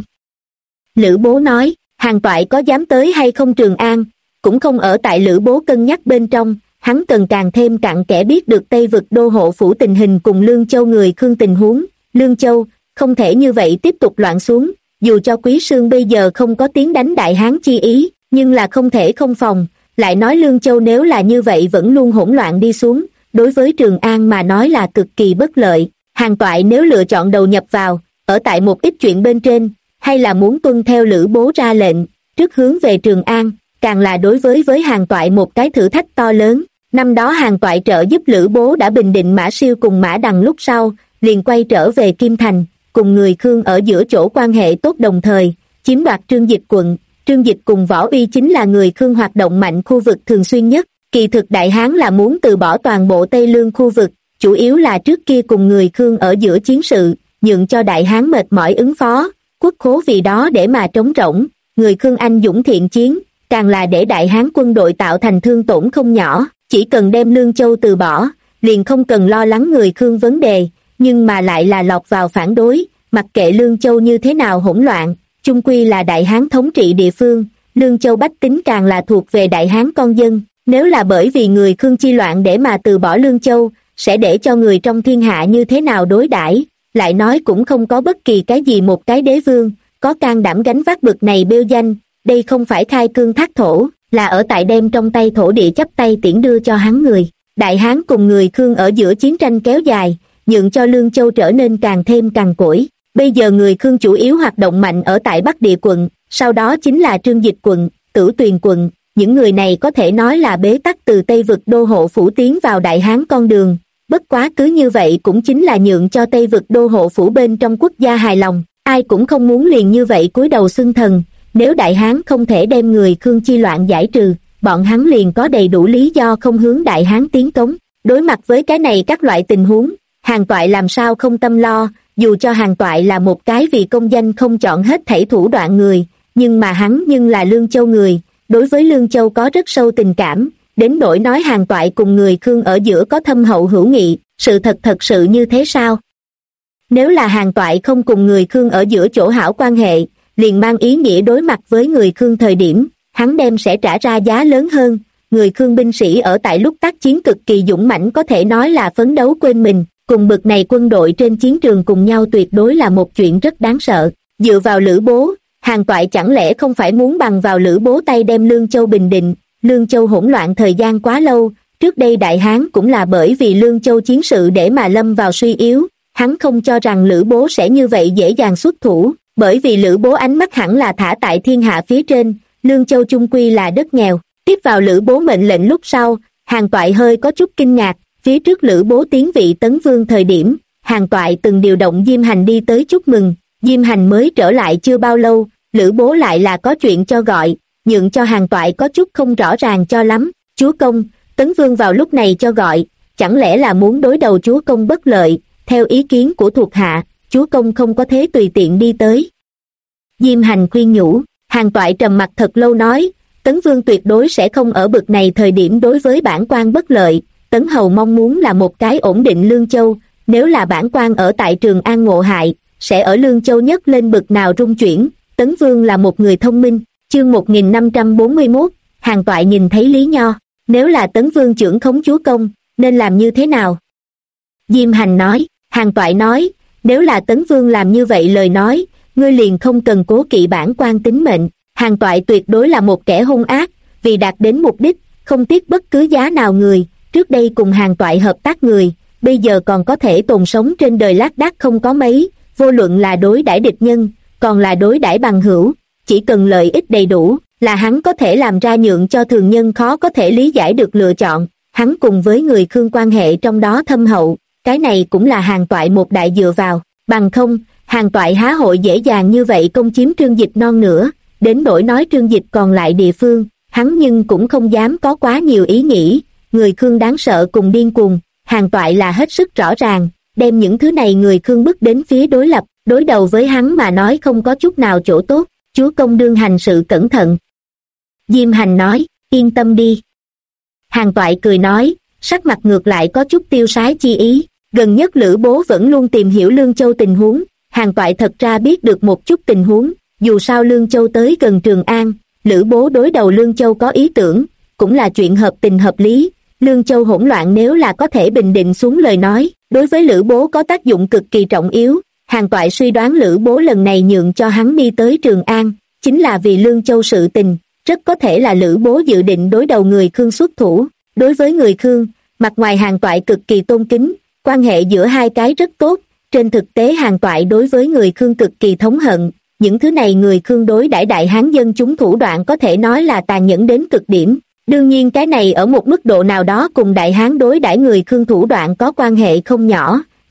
Lữ Bố nói, Hàn Toại có dám tới hay không Trường An, cũng không ở tại Lữ Bố cân nhắc bên trong, hắn cần càng thêm cặn kẽ biết được Tây Vực đô hộ phủ tình hình cùng Lương Châu người Khương tình huống. Lương Châu, không thể như vậy tiếp tục loạn xuống, dù cho Quý Sương bây giờ không có tiếng đánh Đại Hán chi ý, nhưng là không thể không phòng, lại nói Lương Châu nếu là như vậy vẫn luôn hỗn loạn đi xuống, đối với Trường An mà nói là cực kỳ bất lợi. Hàn Toại nếu lựa chọn đầu nhập vào, ở tại một ít chuyện bên trên, hay là muốn tuân theo Lữ Bố ra lệnh, trước hướng về Trường An, càng là đối với Hàn Toại một cái thử thách to lớn. Năm đó Hàn Toại trợ giúp Lữ Bố đã bình định Mã Siêu cùng Mã Đằng lúc sau, liền quay trở về Kim Thành, cùng người Khương ở giữa chỗ quan hệ tốt đồng thời chiếm đoạt Trương Dịch quận. Trương Dịch cùng Võ Uy chính là người Khương hoạt động mạnh khu vực thường xuyên nhất. Kỳ thực Đại Hán là muốn từ bỏ toàn bộ Tây Lương khu vực, chủ yếu là trước kia cùng người Khương ở giữa chiến sự, nhượng cho Đại Hán mệt mỏi ứng phó, quốc khố vì đó để mà trống rỗng. Người Khương anh dũng thiện chiến, càng là để Đại Hán quân đội tạo thành thương tổn không nhỏ. Chỉ cần đem Lương Châu từ bỏ, liền không cần lo lắng người Khương vấn đề, nhưng mà lại là lọt vào phản đối. Mặc kệ Lương Châu như thế nào hỗn loạn, chung quy là Đại Hán thống trị địa phương, Lương Châu bách tính càng là thuộc về Đại Hán con dân. Nếu là bởi vì người Khương chi loạn để mà từ bỏ Lương Châu, sẽ để cho người trong thiên hạ như thế nào đối đãi? Lại nói cũng không có bất kỳ cái gì một cái đế vương có can đảm gánh vác bực này bêu danh. Đây không phải khai cương thác thổ, là ở tại đem trong tay thổ địa chắp tay tiễn đưa cho hắn người. Đại Hán cùng người Khương ở giữa chiến tranh kéo dài, nhượng cho Lương Châu trở nên càng thêm cằn cỗi. Bây giờ người Khương chủ yếu hoạt động mạnh ở tại Bắc Địa quận, sau đó chính là Trương Dịch quận, Tửu Tuyền quận. Những người này có thể nói là bế tắc từ Tây vực đô hộ phủ tiến vào Đại Hán con đường. Bất quá cứ như vậy cũng chính là nhượng cho Tây vực đô hộ phủ bên trong quốc gia hài lòng. Ai cũng không muốn liền như vậy cúi đầu xưng thần. Nếu Đại Hán không thể đem người Khương chi loạn giải trừ, bọn hắn liền có đầy đủ lý do không hướng Đại Hán tiến cống. Đối mặt với cái này các loại tình huống, Hàn Toại làm sao không tâm lo, dù cho Hàn Toại là một cái vì công danh không chọn hết thảy thủ đoạn người, nhưng mà hắn nhưng là Lương Châu người, đối với Lương Châu có rất sâu tình cảm, đến nỗi nói Hàn Toại cùng người Khương ở giữa có thâm hậu hữu nghị, sự thật sự như thế sao? Nếu là Hàn Toại không cùng người Khương ở giữa chỗ hảo quan hệ, liền mang ý nghĩa đối mặt với người Khương thời điểm, hắn đem sẽ trả ra giá lớn hơn. Người Khương binh sĩ ở tại lúc tác chiến cực kỳ dũng mãnh, có thể nói là phấn đấu quên mình, cùng bực này quân đội trên chiến trường cùng nhau tuyệt đối là một chuyện rất đáng sợ. Dựa vào Lữ Bố, Hàn Toại chẳng lẽ không phải muốn bằng vào Lữ Bố tay đem Lương Châu bình định? Lương Châu hỗn loạn thời gian quá lâu, trước đây Đại Hán cũng là bởi vì Lương Châu chiến sự để mà lâm vào suy yếu, hắn không cho rằng Lữ Bố sẽ như vậy dễ dàng xuất thủ, bởi vì Lữ Bố ánh mắt hẳn là thả tại thiên hạ phía trên, Lương Châu chung quy là đất nghèo. Tiếp vào Lữ Bố mệnh lệnh lúc sau, Hàn Toại hơi có chút kinh ngạc. Phía trước Lữ Bố tiến vị Tấn Vương thời điểm, Hàn Toại từng điều động Diêm Hành đi tới chúc mừng. Diêm Hành mới trở lại chưa bao lâu, Lữ Bố lại là có chuyện cho gọi, nhượng cho Hàn Toại có chút không rõ ràng cho lắm. Chúa công, Tấn Vương vào lúc này cho gọi, chẳng lẽ là muốn đối đầu chúa công bất lợi? Theo ý kiến của thuộc hạ, chúa công không có thế tùy tiện đi tới. Diêm Hành khuyên nhủ. Hàn Toại trầm mặt thật lâu nói, Tấn Vương tuyệt đối sẽ không ở bực này thời điểm đối với bản quan bất lợi. Tấn Hầu mong muốn là một cái ổn định Lương Châu, nếu là bản quan ở tại Trường An ngộ hại, sẽ ở Lương Châu nhất lên bực nào rung chuyển. Tấn Vương là một người thông minh. Chương 1541, Hàn Toại nhìn thấy Lý Nho. Nếu là Tấn Vương trưởng khống chúa công, nên làm như thế nào? Diêm Hành nói. Hàn Toại nói, nếu là Tấn Vương làm như vậy lời nói, ngươi liền không cần cố kỵ bản quan tính mệnh. Hàn Toại tuyệt đối là một kẻ hung ác, vì đạt đến mục đích, không tiếc bất cứ giá nào người. Trước đây cùng Hàn Toại hợp tác người, bây giờ còn có thể tồn sống trên đời lác đác không có mấy, vô luận là đối đãi địch nhân, còn là đối đãi bằng hữu, chỉ cần lợi ích đầy đủ, là hắn có thể làm ra nhượng cho thường nhân khó có thể lý giải được lựa chọn. Hắn cùng với người Khương quan hệ trong đó thâm hậu, cái này cũng là Hàn Toại một đại dựa vào, bằng không, Hàn Toại há hội dễ dàng như vậy công chiếm Trương Dịch non nữa. Đến nỗi nói Trương Dịch còn lại địa phương, hắn nhưng cũng không dám có quá nhiều ý nghĩ. Người Khương đáng sợ cùng điên cuồng, Hàn Toại là hết sức rõ ràng, đem những thứ này người Khương bước đến phía đối lập, đối đầu với hắn mà nói không có chút nào chỗ tốt. Chúa công đương hành sự cẩn thận. Diêm Hành nói, yên tâm đi. Hàn Toại cười nói, sắc mặt ngược lại có chút tiêu sái chi ý. Gần nhất Lữ Bố vẫn luôn tìm hiểu Lương Châu tình huống, Hàn Toại thật ra biết được một chút tình huống. Dù sao Lương Châu tới gần Trường An, Lữ Bố đối đầu Lương Châu có ý tưởng, cũng là chuyện hợp tình hợp lý. Lương Châu hỗn loạn nếu là có thể bình định xuống lời nói, đối với Lữ Bố có tác dụng cực kỳ trọng yếu. Hàn Toại suy đoán Lữ Bố lần này nhượng cho hắn đi tới Trường An, chính là vì Lương Châu sự tình, rất có thể là Lữ Bố dự định đối đầu người Khương xuất thủ. Đối với người Khương, mặt ngoài Hàn Toại cực kỳ tôn kính, quan hệ giữa hai cái rất tốt, trên thực tế Hàn Toại đối với người Khương cực kỳ thống hận. Những thứ này người Khương đối đãi Đại Hán dân chúng thủ đoạn có thể nói là tàn nhẫn đến cực điểm. Đương nhiên cái này ở một mức độ nào đó cùng Đại Hán đối đãi người Khương thủ đoạn có quan hệ không nhỏ,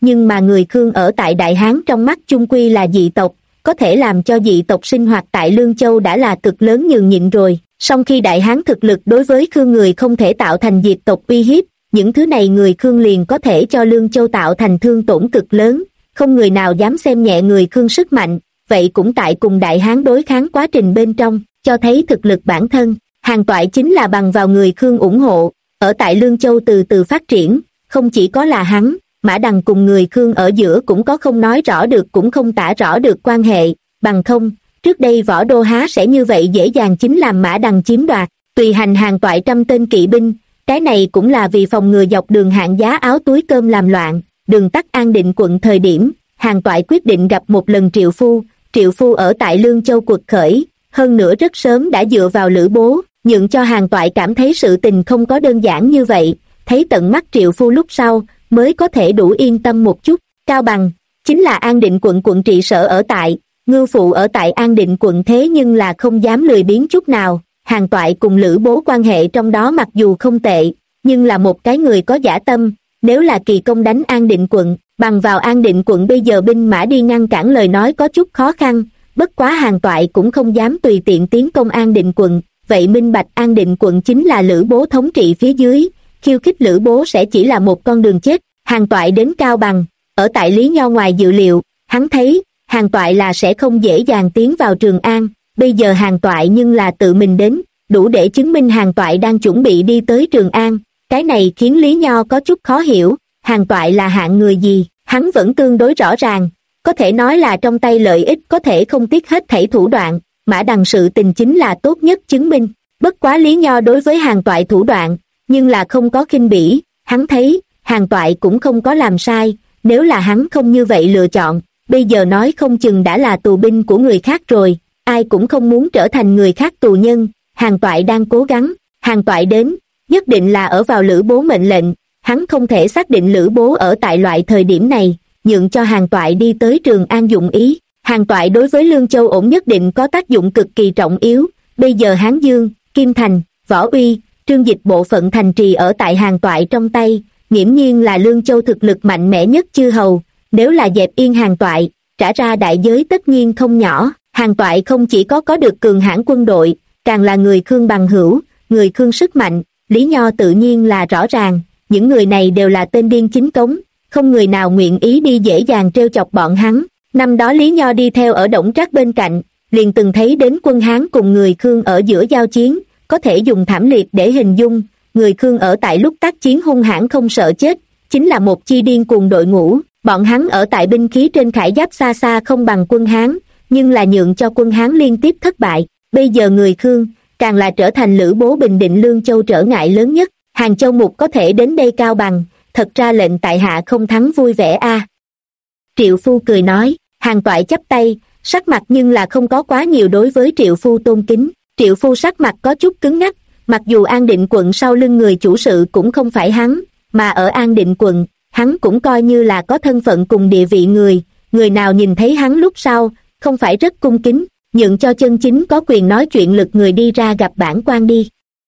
nhưng mà người Khương ở tại Đại Hán trong mắt chung quy là dị tộc, có thể làm cho dị tộc sinh hoạt tại Lương Châu đã là cực lớn nhường nhịn rồi. Song khi Đại Hán thực lực đối với Khương người không thể tạo thành diệt tộc uy hiếp, những thứ này người Khương liền có thể cho Lương Châu tạo thành thương tổn cực lớn, không người nào dám xem nhẹ người Khương sức mạnh. Vậy cũng tại cùng Đại Hán đối kháng quá trình bên trong, cho thấy thực lực bản thân. Hàn Toại chính là bằng vào người Khương ủng hộ, ở tại Lương Châu từ từ phát triển, không chỉ có là hắn, Mã Đằng cùng người Khương ở giữa cũng có không nói rõ được cũng không tả rõ được quan hệ, bằng không, trước đây Võ Đô há sẽ như vậy dễ dàng chính làm Mã Đằng chiếm đoạt, tùy hành Hàn Toại 100 tên kỵ binh, cái này cũng là vì phòng ngừa dọc đường hạng giá áo túi cơm làm loạn. Đường tắt An Định quận thời điểm, Hàn Toại quyết định gặp một lần Triệu Phu ở tại Lương Châu quật khởi, hơn nữa rất sớm đã dựa vào Lữ Bố, nhượng cho Hàn Toại cảm thấy sự tình không có đơn giản như vậy, thấy tận mắt Triệu Phu lúc sau, mới có thể đủ yên tâm một chút. Cao Bằng, chính là An Định quận quận trị sở ở tại, Ngưu Phụ ở tại An Định quận thế nhưng là không dám lười biếng chút nào. Hàn Toại cùng Lữ Bố quan hệ trong đó mặc dù không tệ, nhưng là một cái người có dã tâm, nếu là kỳ công đánh An Định quận, bằng vào An Định quận bây giờ binh mã đi ngăn cản lời nói có chút khó khăn, bất quá Hàn Toại cũng không dám tùy tiện tiến công An Định quận, vậy minh bạch An Định quận chính là Lữ Bố thống trị phía dưới, khiêu khích Lữ Bố sẽ chỉ là một con đường chết. Hàn Toại đến Cao Bằng, ở tại Lý Nho ngoài dự liệu, hắn thấy, Hàn Toại là sẽ không dễ dàng tiến vào Trường An, bây giờ Hàn Toại nhưng là tự mình đến, đủ để chứng minh Hàn Toại đang chuẩn bị đi tới Trường An, cái này khiến Lý Nho có chút khó hiểu, Hàn Toại là hạng người gì, hắn vẫn tương đối rõ ràng, có thể nói là trong tay lợi ích có thể không tiếc hết thảy thủ đoạn, Mã Đằng sự tình chính là tốt nhất chứng minh, bất quá Lý Nho đối với Hàn Toại thủ đoạn, nhưng là không có khinh bỉ, hắn thấy, Hàn Toại cũng không có làm sai, nếu là hắn không như vậy lựa chọn, bây giờ nói không chừng đã là tù binh của người khác rồi, ai cũng không muốn trở thành người khác tù nhân, Hàn Toại đang cố gắng, Hàn Toại đến, nhất định là ở vào Lữ Bố mệnh lệnh, hắn không thể xác định Lữ Bố ở tại loại thời điểm này, nhượng cho Hàn Toại đi tới Trường An dụng ý, Hàn Toại đối với Lương Châu ổn nhất định có tác dụng cực kỳ trọng yếu, bây giờ Hán Dương, Kim Thành, Võ Uy, Trương Dịch bộ phận thành trì ở tại Hàn Toại trong tay, nghiễm nhiên là Lương Châu thực lực mạnh mẽ nhất chư hầu, nếu là dẹp yên Hàn Toại, trả ra đại giới tất nhiên không nhỏ. Hàn Toại không chỉ có được cường hãn quân đội, càng là người Khương bằng hữu, người Khương sức mạnh, Lý Nho tự nhiên là rõ ràng, những người này đều là tên điên chính cống, không người nào nguyện ý đi dễ dàng trêu chọc bọn hắn. Năm đó Lý Nho đi theo ở Đổng Trác bên cạnh, liền từng thấy đến quân Hán cùng người Khương ở giữa giao chiến, có thể dùng thảm liệt để hình dung, người Khương ở tại lúc tác chiến hung hãn không sợ chết, chính là một chi điên cuồng đội ngũ, bọn hắn ở tại binh khí trên khải giáp xa xa không bằng quân Hán, nhưng là nhượng cho quân Hán liên tiếp thất bại, bây giờ người Khương, càng là trở thành Lữ Bố bình định Lương Châu trở ngại lớn nhất, Hàng Châu Mục có thể đến đây Cao Bằng, thật ra lệnh tại hạ không thắng vui vẻ a. Triệu Phu cười nói, Hàn Toại chắp tay, sắc mặt nhưng là không có quá nhiều đối với Triệu Phu tôn kính, Triệu Phu sắc mặt có chút cứng ngắc, mặc dù An Định quận sau lưng người chủ sự cũng không phải hắn, mà ở An Định quận, hắn cũng coi như là có thân phận cùng địa vị người nào nhìn thấy hắn lúc sau, không phải rất cung kính, nhượng cho chân chính có quyền nói chuyện lực người đi ra gặp bản quan đi.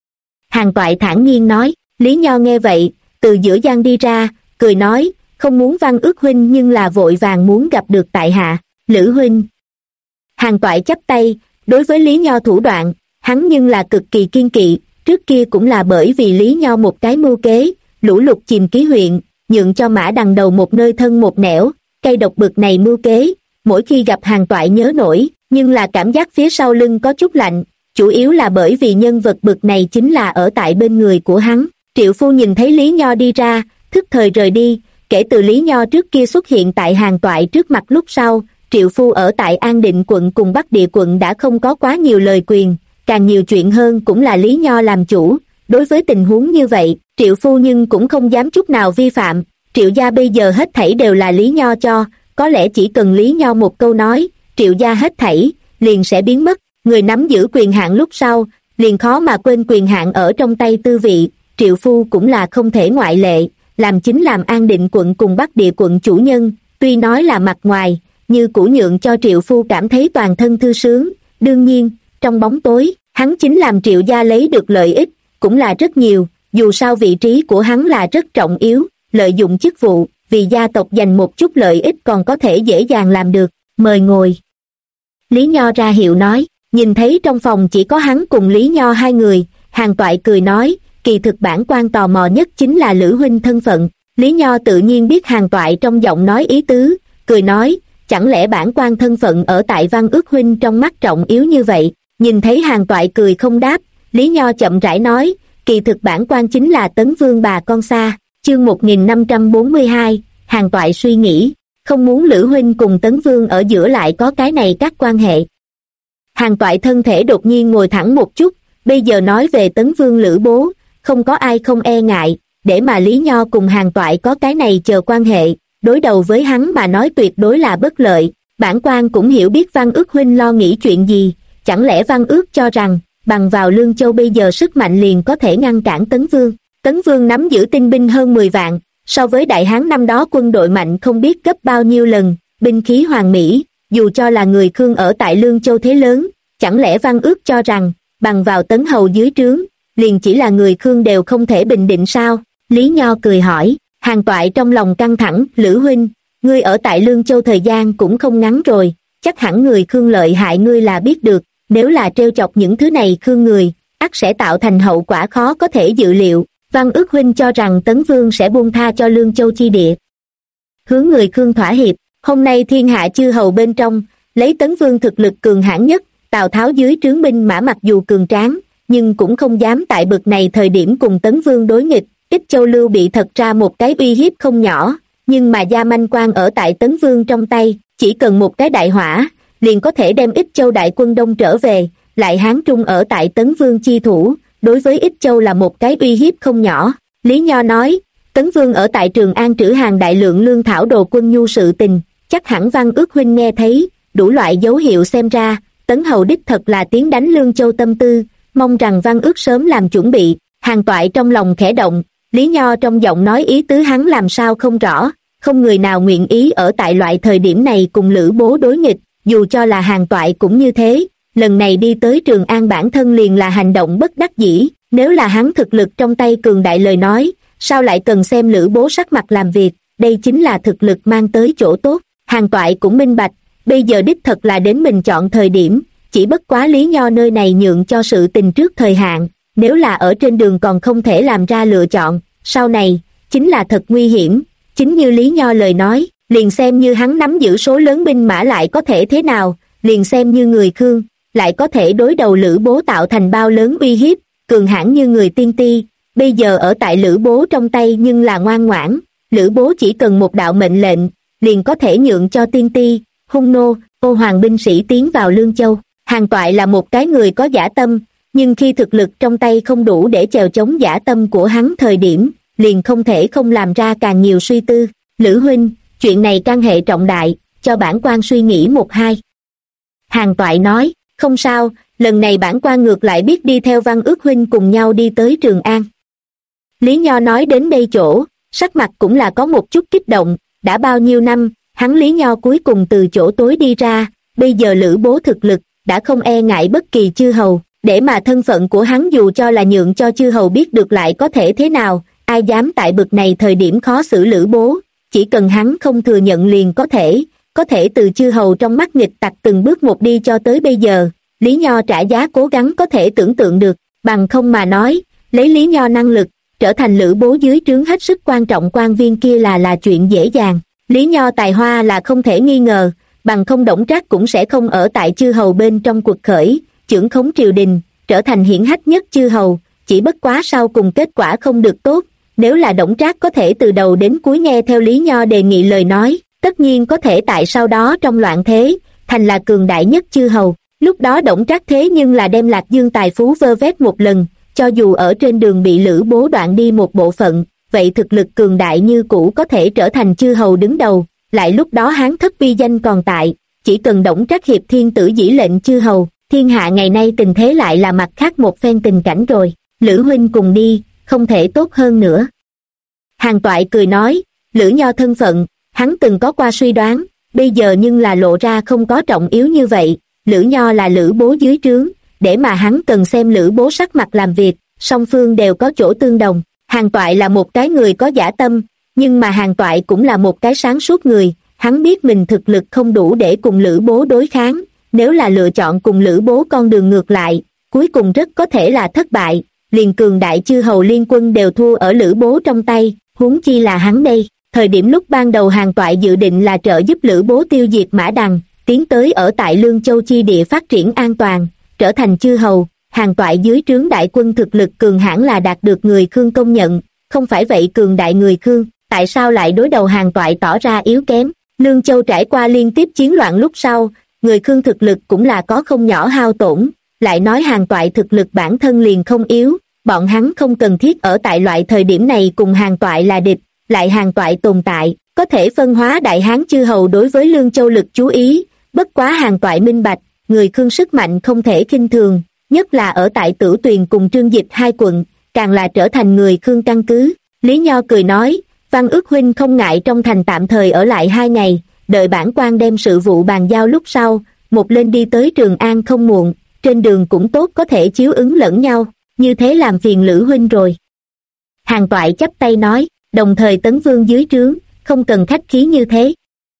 Hàn Toại thản nhiên nói, Lý Nho nghe vậy, từ giữa gian đi ra, cười nói, không muốn Văn Ước huynh nhưng là vội vàng muốn gặp được tại hạ, Lữ huynh. Hàn Toại chắp tay, đối với Lý Nho thủ đoạn, hắn nhưng là cực kỳ kiên kỵ, trước kia cũng là bởi vì Lý Nho một cái mưu kế, lũ lụt chìm ký huyện, nhượng cho Mã Đằng đầu một nơi thân một nẻo, cây độc bực này mưu kế, mỗi khi gặp Hàn Toại nhớ nổi, nhưng là cảm giác phía sau lưng có chút lạnh, chủ yếu là bởi vì nhân vật bực này chính là ở tại bên người của hắn. Triệu Phu nhìn thấy Lý Nho đi ra, thức thời rời đi, kể từ Lý Nho trước kia xuất hiện tại Hàn Toại trước mặt lúc sau, Triệu Phu ở tại An Định quận cùng Bắc Địa quận đã không có quá nhiều lời quyền, càng nhiều chuyện hơn cũng là Lý Nho làm chủ, đối với tình huống như vậy, Triệu Phu nhưng cũng không dám chút nào vi phạm, Triệu gia bây giờ hết thảy đều là Lý Nho cho, có lẽ chỉ cần Lý Nho một câu nói, Triệu gia hết thảy, liền sẽ biến mất, người nắm giữ quyền hạn lúc sau, liền khó mà quên quyền hạn ở trong tay tư vị, Triệu Phu cũng là không thể ngoại lệ, làm chính làm An Định quận cùng Bắc Địa quận chủ nhân, tuy nói là mặt ngoài, như cũ nhượng cho Triệu Phu cảm thấy toàn thân thư sướng, đương nhiên, trong bóng tối, hắn chính làm Triệu gia lấy được lợi ích, cũng là rất nhiều, dù sao vị trí của hắn là rất trọng yếu, lợi dụng chức vụ, vì gia tộc giành một chút lợi ích còn có thể dễ dàng làm được, mời ngồi. Lý Nho ra hiệu nói, nhìn thấy trong phòng chỉ có hắn cùng Lý Nho hai người, Hàn Toại cười nói, kỳ thực bản quan tò mò nhất chính là Lữ huynh thân phận. Lý Nho tự nhiên biết Hàn Toại trong giọng nói ý tứ, cười nói, chẳng lẽ bản quan thân phận ở tại Văn Ước huynh trong mắt trọng yếu như vậy. Nhìn thấy Hàn Toại cười không đáp, Lý Nho chậm rãi nói, kỳ thực bản quan chính là Tấn Vương bà con xa. Chương 1542, Hàn Toại suy nghĩ, không muốn Lữ huynh cùng Tấn Vương ở giữa lại có cái này các quan hệ. Hàn Toại thân thể đột nhiên ngồi thẳng một chút, bây giờ nói về Tấn Vương Lữ bố, không có ai không e ngại, để mà Lý Nho cùng Hàn Toại có cái này chờ quan hệ, đối đầu với hắn mà nói tuyệt đối là bất lợi. Bản quan cũng hiểu biết Văn Ước huynh lo nghĩ chuyện gì, chẳng lẽ Văn Ước cho rằng, bằng vào Lương Châu bây giờ sức mạnh liền có thể ngăn cản Tấn Vương. Tấn Vương nắm giữ tinh binh hơn 10 vạn, so với Đại Hán năm đó quân đội mạnh không biết gấp bao nhiêu lần, binh khí hoàn mỹ, dù cho là người Khương ở tại Lương Châu thế lớn, chẳng lẽ Văn Ước cho rằng, bằng vào Tấn hầu dưới trướng, liền chỉ là người Khương đều không thể bình định sao? Lý Nho cười hỏi. Hàn Toại trong lòng căng thẳng, Lữ huynh, ngươi ở tại Lương Châu thời gian cũng không ngắn rồi, chắc hẳn người Khương lợi hại ngươi là biết được, nếu là trêu chọc những thứ này Khương người, ắt sẽ tạo thành hậu quả khó có thể dự liệu. Văn Ước huynh cho rằng Tấn Vương sẽ buông tha cho Lương Châu chi địa, hướng người Khương thỏa hiệp. Hôm nay thiên hạ chư hầu bên trong, lấy Tấn Vương thực lực cường hãn nhất, Tào Tháo dưới trướng binh mã mặc dù cường tráng, nhưng cũng không dám tại bực này thời điểm cùng Tấn Vương đối nghịch. Ích Châu Lưu bị thật ra một cái uy hiếp không nhỏ, nhưng mà Gia Manh Quan ở tại Tấn Vương trong tay, chỉ cần một cái đại hỏa, liền có thể đem Ích Châu đại quân đông trở về, lại Hán Trung ở tại Tấn Vương chi thủ, đối với Ích Châu là một cái uy hiếp không nhỏ. Lý Nho nói, Tấn Vương ở tại Trường An trữ hàng đại lượng lương thảo đồ quân nhu sự tình, chắc hẳn Văn Ước huynh nghe thấy, đủ loại dấu hiệu xem ra, Tấn hầu đích thật là tiến đánh Lương Châu tâm tư, mong rằng Văn Ước sớm làm chuẩn bị. Hàn Toại trong lòng khẽ động, Lý Nho trong giọng nói ý tứ hắn làm sao không rõ, không người nào nguyện ý ở tại loại thời điểm này cùng Lữ bố đối nghịch, dù cho là Hàn Toại cũng như thế, lần này đi tới Trường An bản thân liền là hành động bất đắc dĩ, nếu là hắn thực lực trong tay cường đại lời nói, sao lại cần xem Lữ bố sắc mặt làm việc, đây chính là thực lực mang tới chỗ tốt. Hàn Toại cũng minh bạch, bây giờ đích thật là đến mình chọn thời điểm, chỉ bất quá Lý Nho nơi này nhượng cho sự tình trước thời hạn, nếu là ở trên đường còn không thể làm ra lựa chọn, sau này, chính là thật nguy hiểm. Chính như Lý Nho lời nói, liền xem như hắn nắm giữ số lớn binh mã lại có thể thế nào, liền xem như người Khương, lại có thể đối đầu Lữ bố tạo thành bao lớn uy hiếp, cường hãn như người tiên ti, bây giờ ở tại Lữ bố trong tay nhưng là ngoan ngoãn, Lữ bố chỉ cần một đạo mệnh lệnh, liền có thể nhượng cho tiên ti, hung nô, ô hoàng binh sĩ tiến vào Lương Châu. Hàn Toại là một cái người có dã tâm, nhưng khi thực lực trong tay không đủ để chèo chống dã tâm của hắn thời điểm, liền không thể không làm ra càng nhiều suy tư. Lữ huynh, chuyện này can hệ trọng đại, cho bản quan suy nghĩ một hai. Hàn Toại nói, không sao, lần này bản quan ngược lại biết đi theo Văn Ước huynh cùng nhau đi tới Trường An. Lý Nho nói đến đây chỗ, sắc mặt cũng là có một chút kích động, đã bao nhiêu năm, hắn Lý Nho cuối cùng từ chỗ tối đi ra, bây giờ Lữ bố thực lực, đã không e ngại bất kỳ chư hầu, để mà thân phận của hắn dù cho là nhượng cho chư hầu biết được lại có thể thế nào, ai dám tại bực này thời điểm khó xử Lữ bố, chỉ cần hắn không thừa nhận liền có thể từ chư hầu trong mắt nghịch tặc từng bước một đi cho tới bây giờ. Lý Nho trả giá cố gắng có thể tưởng tượng được, bằng không mà nói, lấy Lý Nho năng lực, trở thành Lữ bố dưới trướng hết sức quan trọng quan viên kia là chuyện dễ dàng. Lý Nho tài hoa là không thể nghi ngờ, bằng không Đổng Trác cũng sẽ không ở tại chư hầu bên trong cuộc khởi, chưởng khống triều đình, trở thành hiển hách nhất chư hầu, chỉ bất quá sau cùng kết quả không được tốt. Nếu là Đổng Trác có thể từ đầu đến cuối nghe theo Lý Nho đề nghị lời nói, tất nhiên có thể tại sau đó trong loạn thế, thành là cường đại nhất chư hầu. Lúc đó Đổng Trác thế nhưng là đem Lạc Dương tài phú vơ vét một lần, cho dù ở trên đường bị Lữ bố đoạn đi một bộ phận, vậy thực lực cường đại như cũ có thể trở thành chư hầu đứng đầu, lại lúc đó Hán thất uy danh còn tại, chỉ cần Đổng Trác hiệp thiên tử dĩ lệnh chư hầu, thiên hạ ngày nay tình thế lại là mặt khác một phen tình cảnh rồi. Lữ huynh cùng đi, không thể tốt hơn nữa. Hàn Toại cười nói, Lữ Nho thân phận, hắn từng có qua suy đoán, bây giờ nhưng là lộ ra không có trọng yếu như vậy. Lữ Nho là Lữ bố dưới trướng, để mà hắn cần xem Lữ bố sắc mặt làm việc, song phương đều có chỗ tương đồng. Hàn Toại là một cái người có dã tâm, Nhưng mà Hàn Toại cũng là một cái sáng suốt người, hắn biết mình thực lực không đủ để cùng Lữ Bố đối kháng, nếu là lựa chọn cùng Lữ Bố con đường ngược lại, cuối cùng rất có thể là thất bại, liền cường đại chư hầu liên quân đều thua ở Lữ Bố trong tay, huống chi là hắn đây. Thời điểm lúc ban đầu Hàn Toại dự định là trợ giúp Lữ Bố tiêu diệt Mã Đằng, tiến tới ở tại Lương Châu chi địa phát triển an toàn, trở thành chư hầu. Hàn Toại dưới trướng đại quân thực lực cường hãn là đạt được người Khương công nhận, không phải vậy cường đại người Khương, tại sao lại đối đầu Hàn Toại tỏ ra yếu kém? Lương Châu trải qua liên tiếp chiến loạn lúc sau, người Khương thực lực cũng là có không nhỏ hao tổn, lại nói Hàn Toại thực lực bản thân liền không yếu, bọn hắn không cần thiết ở tại loại thời điểm này cùng Hàn Toại là địch, lại Hàn Toại tồn tại, có thể phân hóa đại hán chư hầu đối với Lương Châu lực chú ý, bất quá Hàn Toại minh bạch, người Khương sức mạnh không thể khinh thường, nhất là ở tại Tử Tuyền cùng Trương Dịch hai quận, càng là trở thành người Khương căn cứ. Lý Nho cười nói, Văn Ước huynh không ngại trong thành tạm thời ở lại 2 ngày, đợi bản quan đem sự vụ bàn giao lúc sau, một lên đi tới Trường An không muộn, trên đường cũng tốt có thể chiếu ứng lẫn nhau, như thế làm phiền Lữ huynh rồi. Hàn Toại chắp tay nói, đồng thời Tấn Vương dưới trướng, không cần khách khí như thế.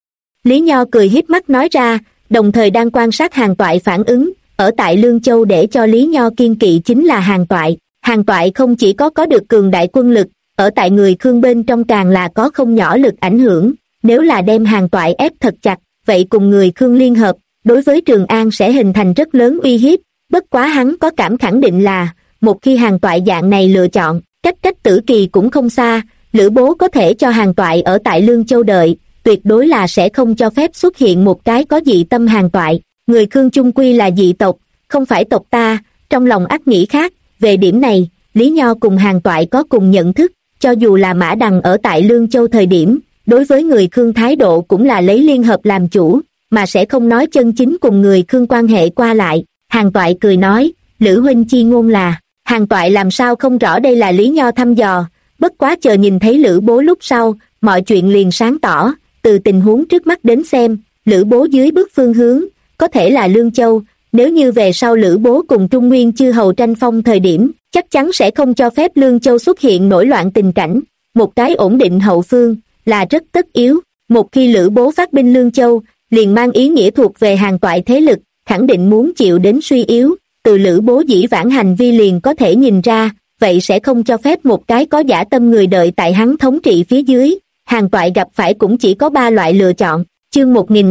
Lý Nho cười híp mắt nói ra, đồng thời đang quan sát Hàn Toại phản ứng, ở tại Lương Châu để cho Lý Nho kiên kỵ chính là Hàn Toại. Hàn Toại không chỉ có được cường đại quân lực, ở tại người Khương bên trong càng là có không nhỏ lực ảnh hưởng, nếu là đem Hàn Toại ép thật chặt, vậy cùng người Khương liên hợp, đối với Trường An sẽ hình thành rất lớn uy hiếp, bất quá hắn có cảm khẳng định là, một khi Hàn Toại dạng này lựa chọn, cách Tử Kỳ cũng không xa, Lữ Bố có thể cho Hàn Toại ở tại Lương Châu đợi, tuyệt đối là sẽ không cho phép xuất hiện một cái có dị tâm Hàn Toại. Người Khương chung quy là dị tộc, không phải tộc ta, trong lòng ắt nghĩ khác, về điểm này, Lý Nho cùng Hàn Toại có cùng nhận thức, cho dù là Mã Đằng ở tại Lương Châu thời điểm, đối với người Khương thái độ cũng là lấy liên hợp làm chủ, mà sẽ không nói chân chính cùng người Khương quan hệ qua lại. Hàn Toại cười nói, Lữ huynh chi ngôn là, Hàn Toại làm sao không rõ đây là Lý Nho thăm dò, bất quá chờ nhìn thấy Lữ Bố lúc sau, mọi chuyện liền sáng tỏ, từ tình huống trước mắt đến xem, Lữ Bố dưới bước phương hướng, có thể là Lương Châu, nếu như về sau Lữ Bố cùng Trung Nguyên chư hầu tranh phong thời điểm, chắc chắn sẽ không cho phép Lương Châu xuất hiện nổi loạn tình cảnh, một cái ổn định hậu phương, là rất tất yếu, một khi Lữ Bố phát binh Lương Châu, liền mang ý nghĩa thuộc về Hàn Toại thế lực, khẳng định muốn chịu đến suy yếu, từ Lữ Bố dĩ vãng hành vi liền có thể nhìn ra, vậy sẽ không cho phép một cái có dã tâm người đợi tại hắn thống trị phía dưới. Hàn Toại gặp phải cũng chỉ có 3 loại lựa chọn. Chương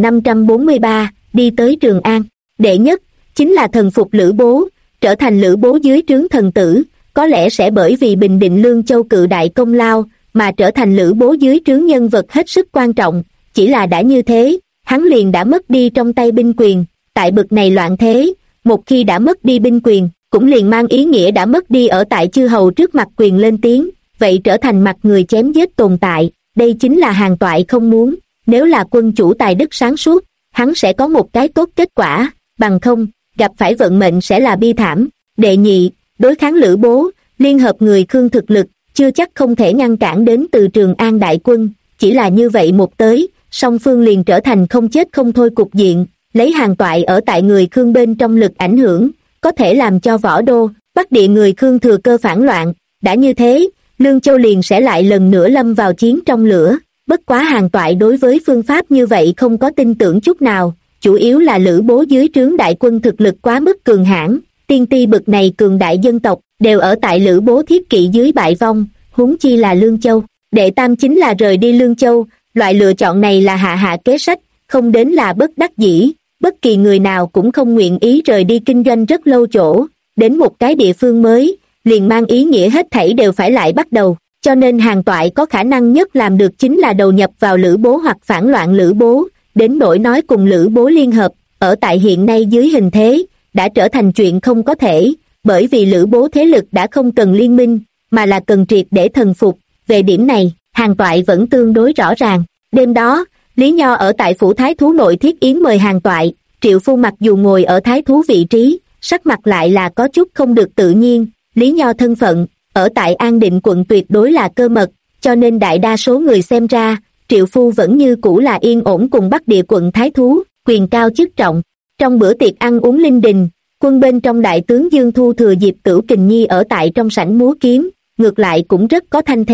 1543, đi tới Trường An. Đệ nhất, chính là thần phục Lữ Bố, trở thành Lữ Bố dưới trướng thần tử, có lẽ sẽ bởi vì bình định Lương Châu cự đại công lao, mà trở thành Lữ Bố dưới trướng nhân vật hết sức quan trọng, chỉ là đã như thế, hắn liền đã mất đi trong tay binh quyền, tại bực này loạn thế, một khi đã mất đi binh quyền, cũng liền mang ý nghĩa đã mất đi ở tại chư hầu trước mặt quyền lên tiếng, vậy trở thành mặt người chém giết tồn tại, đây chính là Hàn Toại không muốn, nếu là quân chủ tài đức sáng suốt, hắn sẽ có một cái tốt kết quả, bằng không, gặp phải vận mệnh sẽ là bi thảm. Đệ nhị, đối kháng Lữ Bố, liên hợp người Khương thực lực, chưa chắc không thể ngăn cản đến từ Trường An đại quân, chỉ là như vậy một tới, song phương liền trở thành không chết không thôi cục diện, lấy Hàn Toại ở tại người Khương bên trong lực ảnh hưởng, có thể làm cho Võ Đô, Bắc Địa người Khương thừa cơ phản loạn, đã như thế, Lương Châu liền sẽ lại lần nữa lâm vào chiến trong lửa, bất quá Hàn Toại đối với phương pháp như vậy không có tin tưởng chút nào, chủ yếu là Lữ Bố dưới trướng đại quân thực lực quá mức cường hãn, tiên ti bực này cường đại dân tộc, đều ở tại Lữ Bố thiết kỵ dưới bại vong, huống chi là Lương Châu. Đệ tam chính là rời đi Lương Châu, loại lựa chọn này là hạ kế sách, không đến là bất đắc dĩ, bất kỳ người nào cũng không nguyện ý rời đi kinh doanh rất lâu chỗ, đến một cái địa phương mới, liền mang ý nghĩa hết thảy đều phải lại bắt đầu, cho nên Hàn Toại có khả năng nhất làm được chính là đầu nhập vào Lữ Bố hoặc phản loạn Lữ Bố, đến nỗi nói cùng Lữ Bố liên hợp, ở tại hiện nay dưới hình thế, đã trở thành chuyện không có thể, bởi vì Lữ Bố thế lực đã không cần liên minh, mà là cần triệt để thần phục, về điểm này, Hàn Toại vẫn tương đối rõ ràng. Đêm đó, Lý Nho ở tại phủ Thái Thú nội thiết yến mời Hàn Toại, Triệu Phu mặc dù ngồi ở Thái Thú vị trí, sắc mặt lại là có chút không được tự nhiên, Lý Nho thân phận, ở tại An Định quận tuyệt đối là cơ mật, cho nên đại đa số người xem ra, Triệu Phu vẫn như cũ là yên ổn cùng Bắc Địa quận Thái Thú, quyền cao chức trọng. Trong bữa tiệc ăn uống linh đình, quân bên trong đại tướng Dương Thu thừa dịp Tửu Kình Nhi ở tại trong sảnh múa kiếm, ngược lại cũng rất có thanh thế,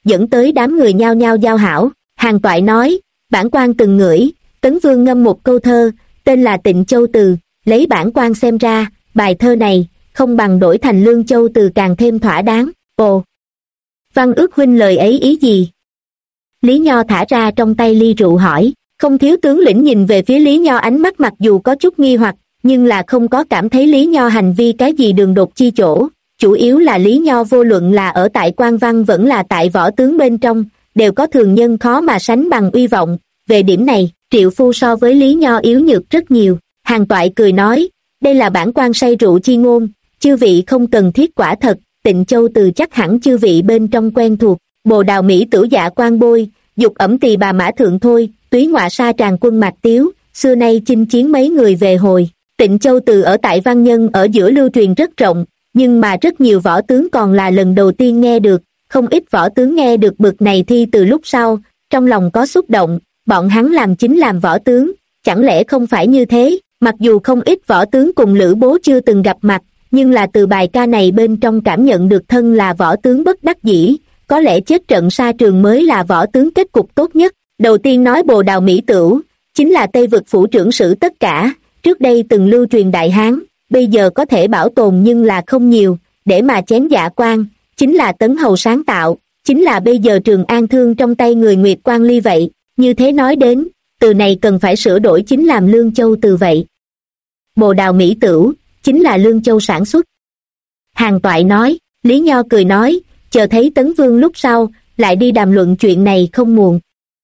dẫn tới đám người nhao nhao giao hảo. Hàn Toại nói, bản quan từng ngửi, Tấn Vương ngâm một câu thơ, tên là Tịnh Châu Từ, lấy bản quan xem ra, bài thơ này, không bằng đổi thành Lương Châu Từ càng thêm thỏa đáng. Ồ! Văn Ước huynh lời ấy ý gì? Lý Nho thả ra trong tay ly rượu hỏi. Không thiếu tướng lĩnh nhìn về phía Lý Nho, ánh mắt mặc dù có chút nghi hoặc, nhưng là không có cảm thấy Lý Nho hành vi cái gì đường đột chi chỗ. Chủ yếu là Lý Nho vô luận là ở tại quan văn vẫn là tại võ tướng bên trong, đều có thường nhân khó mà sánh bằng uy vọng. Về điểm này, Triệu Phu so với Lý Nho yếu nhược rất nhiều. Hàn Toại cười nói, đây là bản quan say rượu chi ngôn, chư vị không cần thiết. Quả thật, Tịnh Châu Từ chắc hẳn chư vị bên trong quen thuộc. Bồ Đào Mỹ Tử dạ quan bôi, dục ẩm tỳ bà mã thượng thôi, túy ngọa sa tràng quân mạc tiếu, xưa nay chinh chiến mấy người về hồi. Tịnh Châu Từ ở tại văn nhân ở giữa lưu truyền rất rộng, nhưng mà rất nhiều võ tướng còn là lần đầu tiên nghe được. Không ít võ tướng nghe được bực này thi từ lúc sau, trong lòng có xúc động, bọn hắn làm chính làm võ tướng, chẳng lẽ không phải như thế? Mặc dù không ít võ tướng cùng Lữ Bố chưa từng gặp mặt, nhưng là từ bài ca này bên trong cảm nhận được thân là võ tướng bất đắc dĩ, có lẽ chết trận xa trường mới là võ tướng kết cục tốt nhất. Đầu tiên nói Bồ Đào Mỹ Tửu, chính là Tây Vực phủ trưởng sử tất cả, trước đây từng lưu truyền Đại Hán, bây giờ có thể bảo tồn nhưng là không nhiều, để mà chém dạ quan, chính là Tấn Hầu sáng tạo, chính là bây giờ Trường An Thương trong tay người Nguyệt Quan Ly vậy. Như thế nói đến, từ này cần phải sửa đổi chính làm Lương Châu Từ vậy. Bồ Đào Mỹ Tửu, chính là Lương Châu sản xuất. Hàn Toại nói. Lý Nho cười nói, chờ thấy Tấn Vương lúc sau, lại đi đàm luận chuyện này không muộn.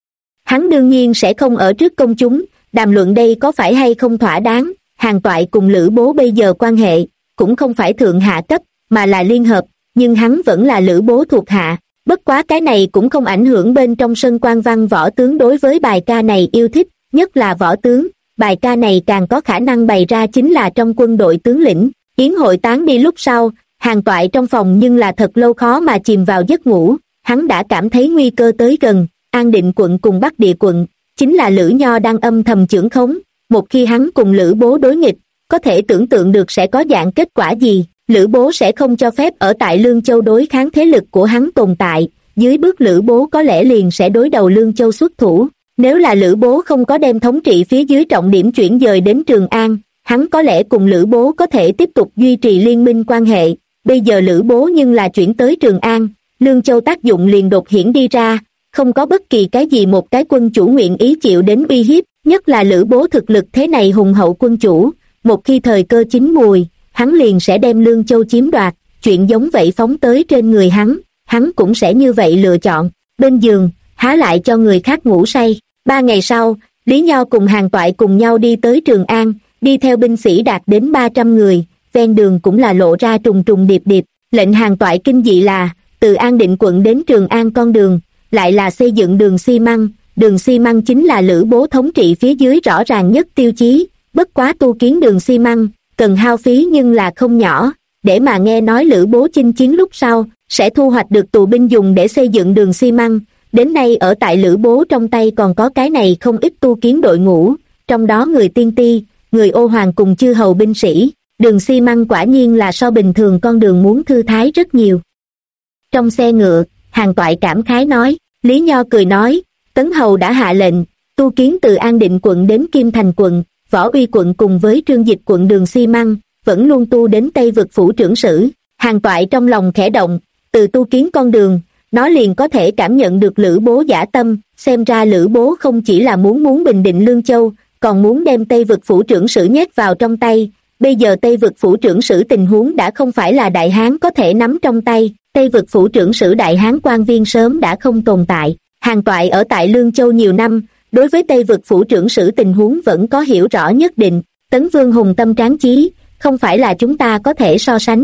Hắn đương nhiên sẽ không ở trước công chúng, đàm luận đây có phải hay không thỏa đáng. Hàn Toại cùng Lữ Bố bây giờ quan hệ, cũng không phải thượng hạ cấp, mà là liên hợp, nhưng hắn vẫn là Lữ Bố thuộc hạ. Bất quá cái này cũng không ảnh hưởng bên trong sân quan văn võ tướng đối với bài ca này yêu thích, nhất là võ tướng. Bài ca này càng có khả năng bày ra chính là trong quân đội tướng lĩnh. Yến hội tán đi lúc sau, Hàn Toại trong phòng nhưng là thật lâu khó mà chìm vào giấc ngủ. Hắn đã cảm thấy nguy cơ tới gần. An Định quận cùng Bắc Địa quận, chính là Lữ Nho đang âm thầm chưởng khống. Một khi hắn cùng Lữ Bố đối nghịch, có thể tưởng tượng được sẽ có dạng kết quả gì. Lữ Bố sẽ không cho phép ở tại Lương Châu đối kháng thế lực của hắn tồn tại. Dưới bước Lữ Bố có lẽ liền sẽ đối đầu Lương Châu xuất thủ. Nếu là Lữ Bố không có đem thống trị phía dưới trọng điểm chuyển dời đến Trường An, hắn có lẽ cùng Lữ Bố có thể tiếp tục duy trì liên minh quan hệ. Bây giờ Lữ Bố nhưng là chuyển tới Trường An, Lương Châu tác dụng liền đột hiển đi ra, không có bất kỳ cái gì một cái quân chủ nguyện ý chịu đến uy hiếp, nhất là Lữ Bố thực lực thế này hùng hậu quân chủ, một khi thời cơ chín mùi, hắn liền sẽ đem Lương Châu chiếm đoạt, chuyện giống vậy phóng tới trên người hắn cũng sẽ như vậy lựa chọn. Bên giường, há lại cho người khác ngủ say. 3 ngày sau, Lý Nho cùng Hàn Toại cùng nhau đi tới Trường An, đi theo binh sĩ đạt đến 300 người, ven đường cũng là lộ ra trùng trùng điệp điệp. Lệnh Hàn Toại kinh dị là, từ An Định quận đến Trường An con đường, lại là xây dựng đường xi măng. Đường xi măng chính là Lữ Bố thống trị phía dưới rõ ràng nhất tiêu chí, bất quá tu kiến đường xi măng, cần hao phí nhưng là không nhỏ, để mà nghe nói Lữ Bố chinh chiến lúc sau, sẽ thu hoạch được tù binh dùng để xây dựng đường xi măng. Đến nay ở tại Lữ Bố trong tay còn có cái này không ít tu kiến đội ngũ, trong đó người tiên ti, người ô hoàng cùng chư hầu binh sĩ. Đường xi măng quả nhiên là so bình thường con đường muốn thư thái rất nhiều. Trong xe ngựa, Hàn Toại cảm khái nói. Lý Nho cười nói, Tấn Hầu đã hạ lệnh, tu kiến từ An Định quận đến Kim Thành quận, Võ Uy quận cùng với Trương Dịch quận đường xi măng, vẫn luôn tu đến Tây Vực phủ trưởng sử. Hàn Toại trong lòng khẽ động, từ tu kiến con đường, nó liền có thể cảm nhận được Lữ Bố dã tâm, xem ra Lữ Bố không chỉ là muốn bình định Lương Châu, còn muốn đem Tây Vực phủ trưởng sử nhét vào trong tay. Bây giờ Tây Vực phủ trưởng sử tình huống đã không phải là Đại Hán có thể nắm trong tay, Tây Vực phủ trưởng sử Đại Hán quan viên sớm đã không tồn tại. Hàn Toại ở tại Lương Châu nhiều năm, đối với Tây Vực phủ trưởng sử tình huống vẫn có hiểu rõ nhất định. Tấn Vương hùng tâm tráng chí, không phải là chúng ta có thể so sánh.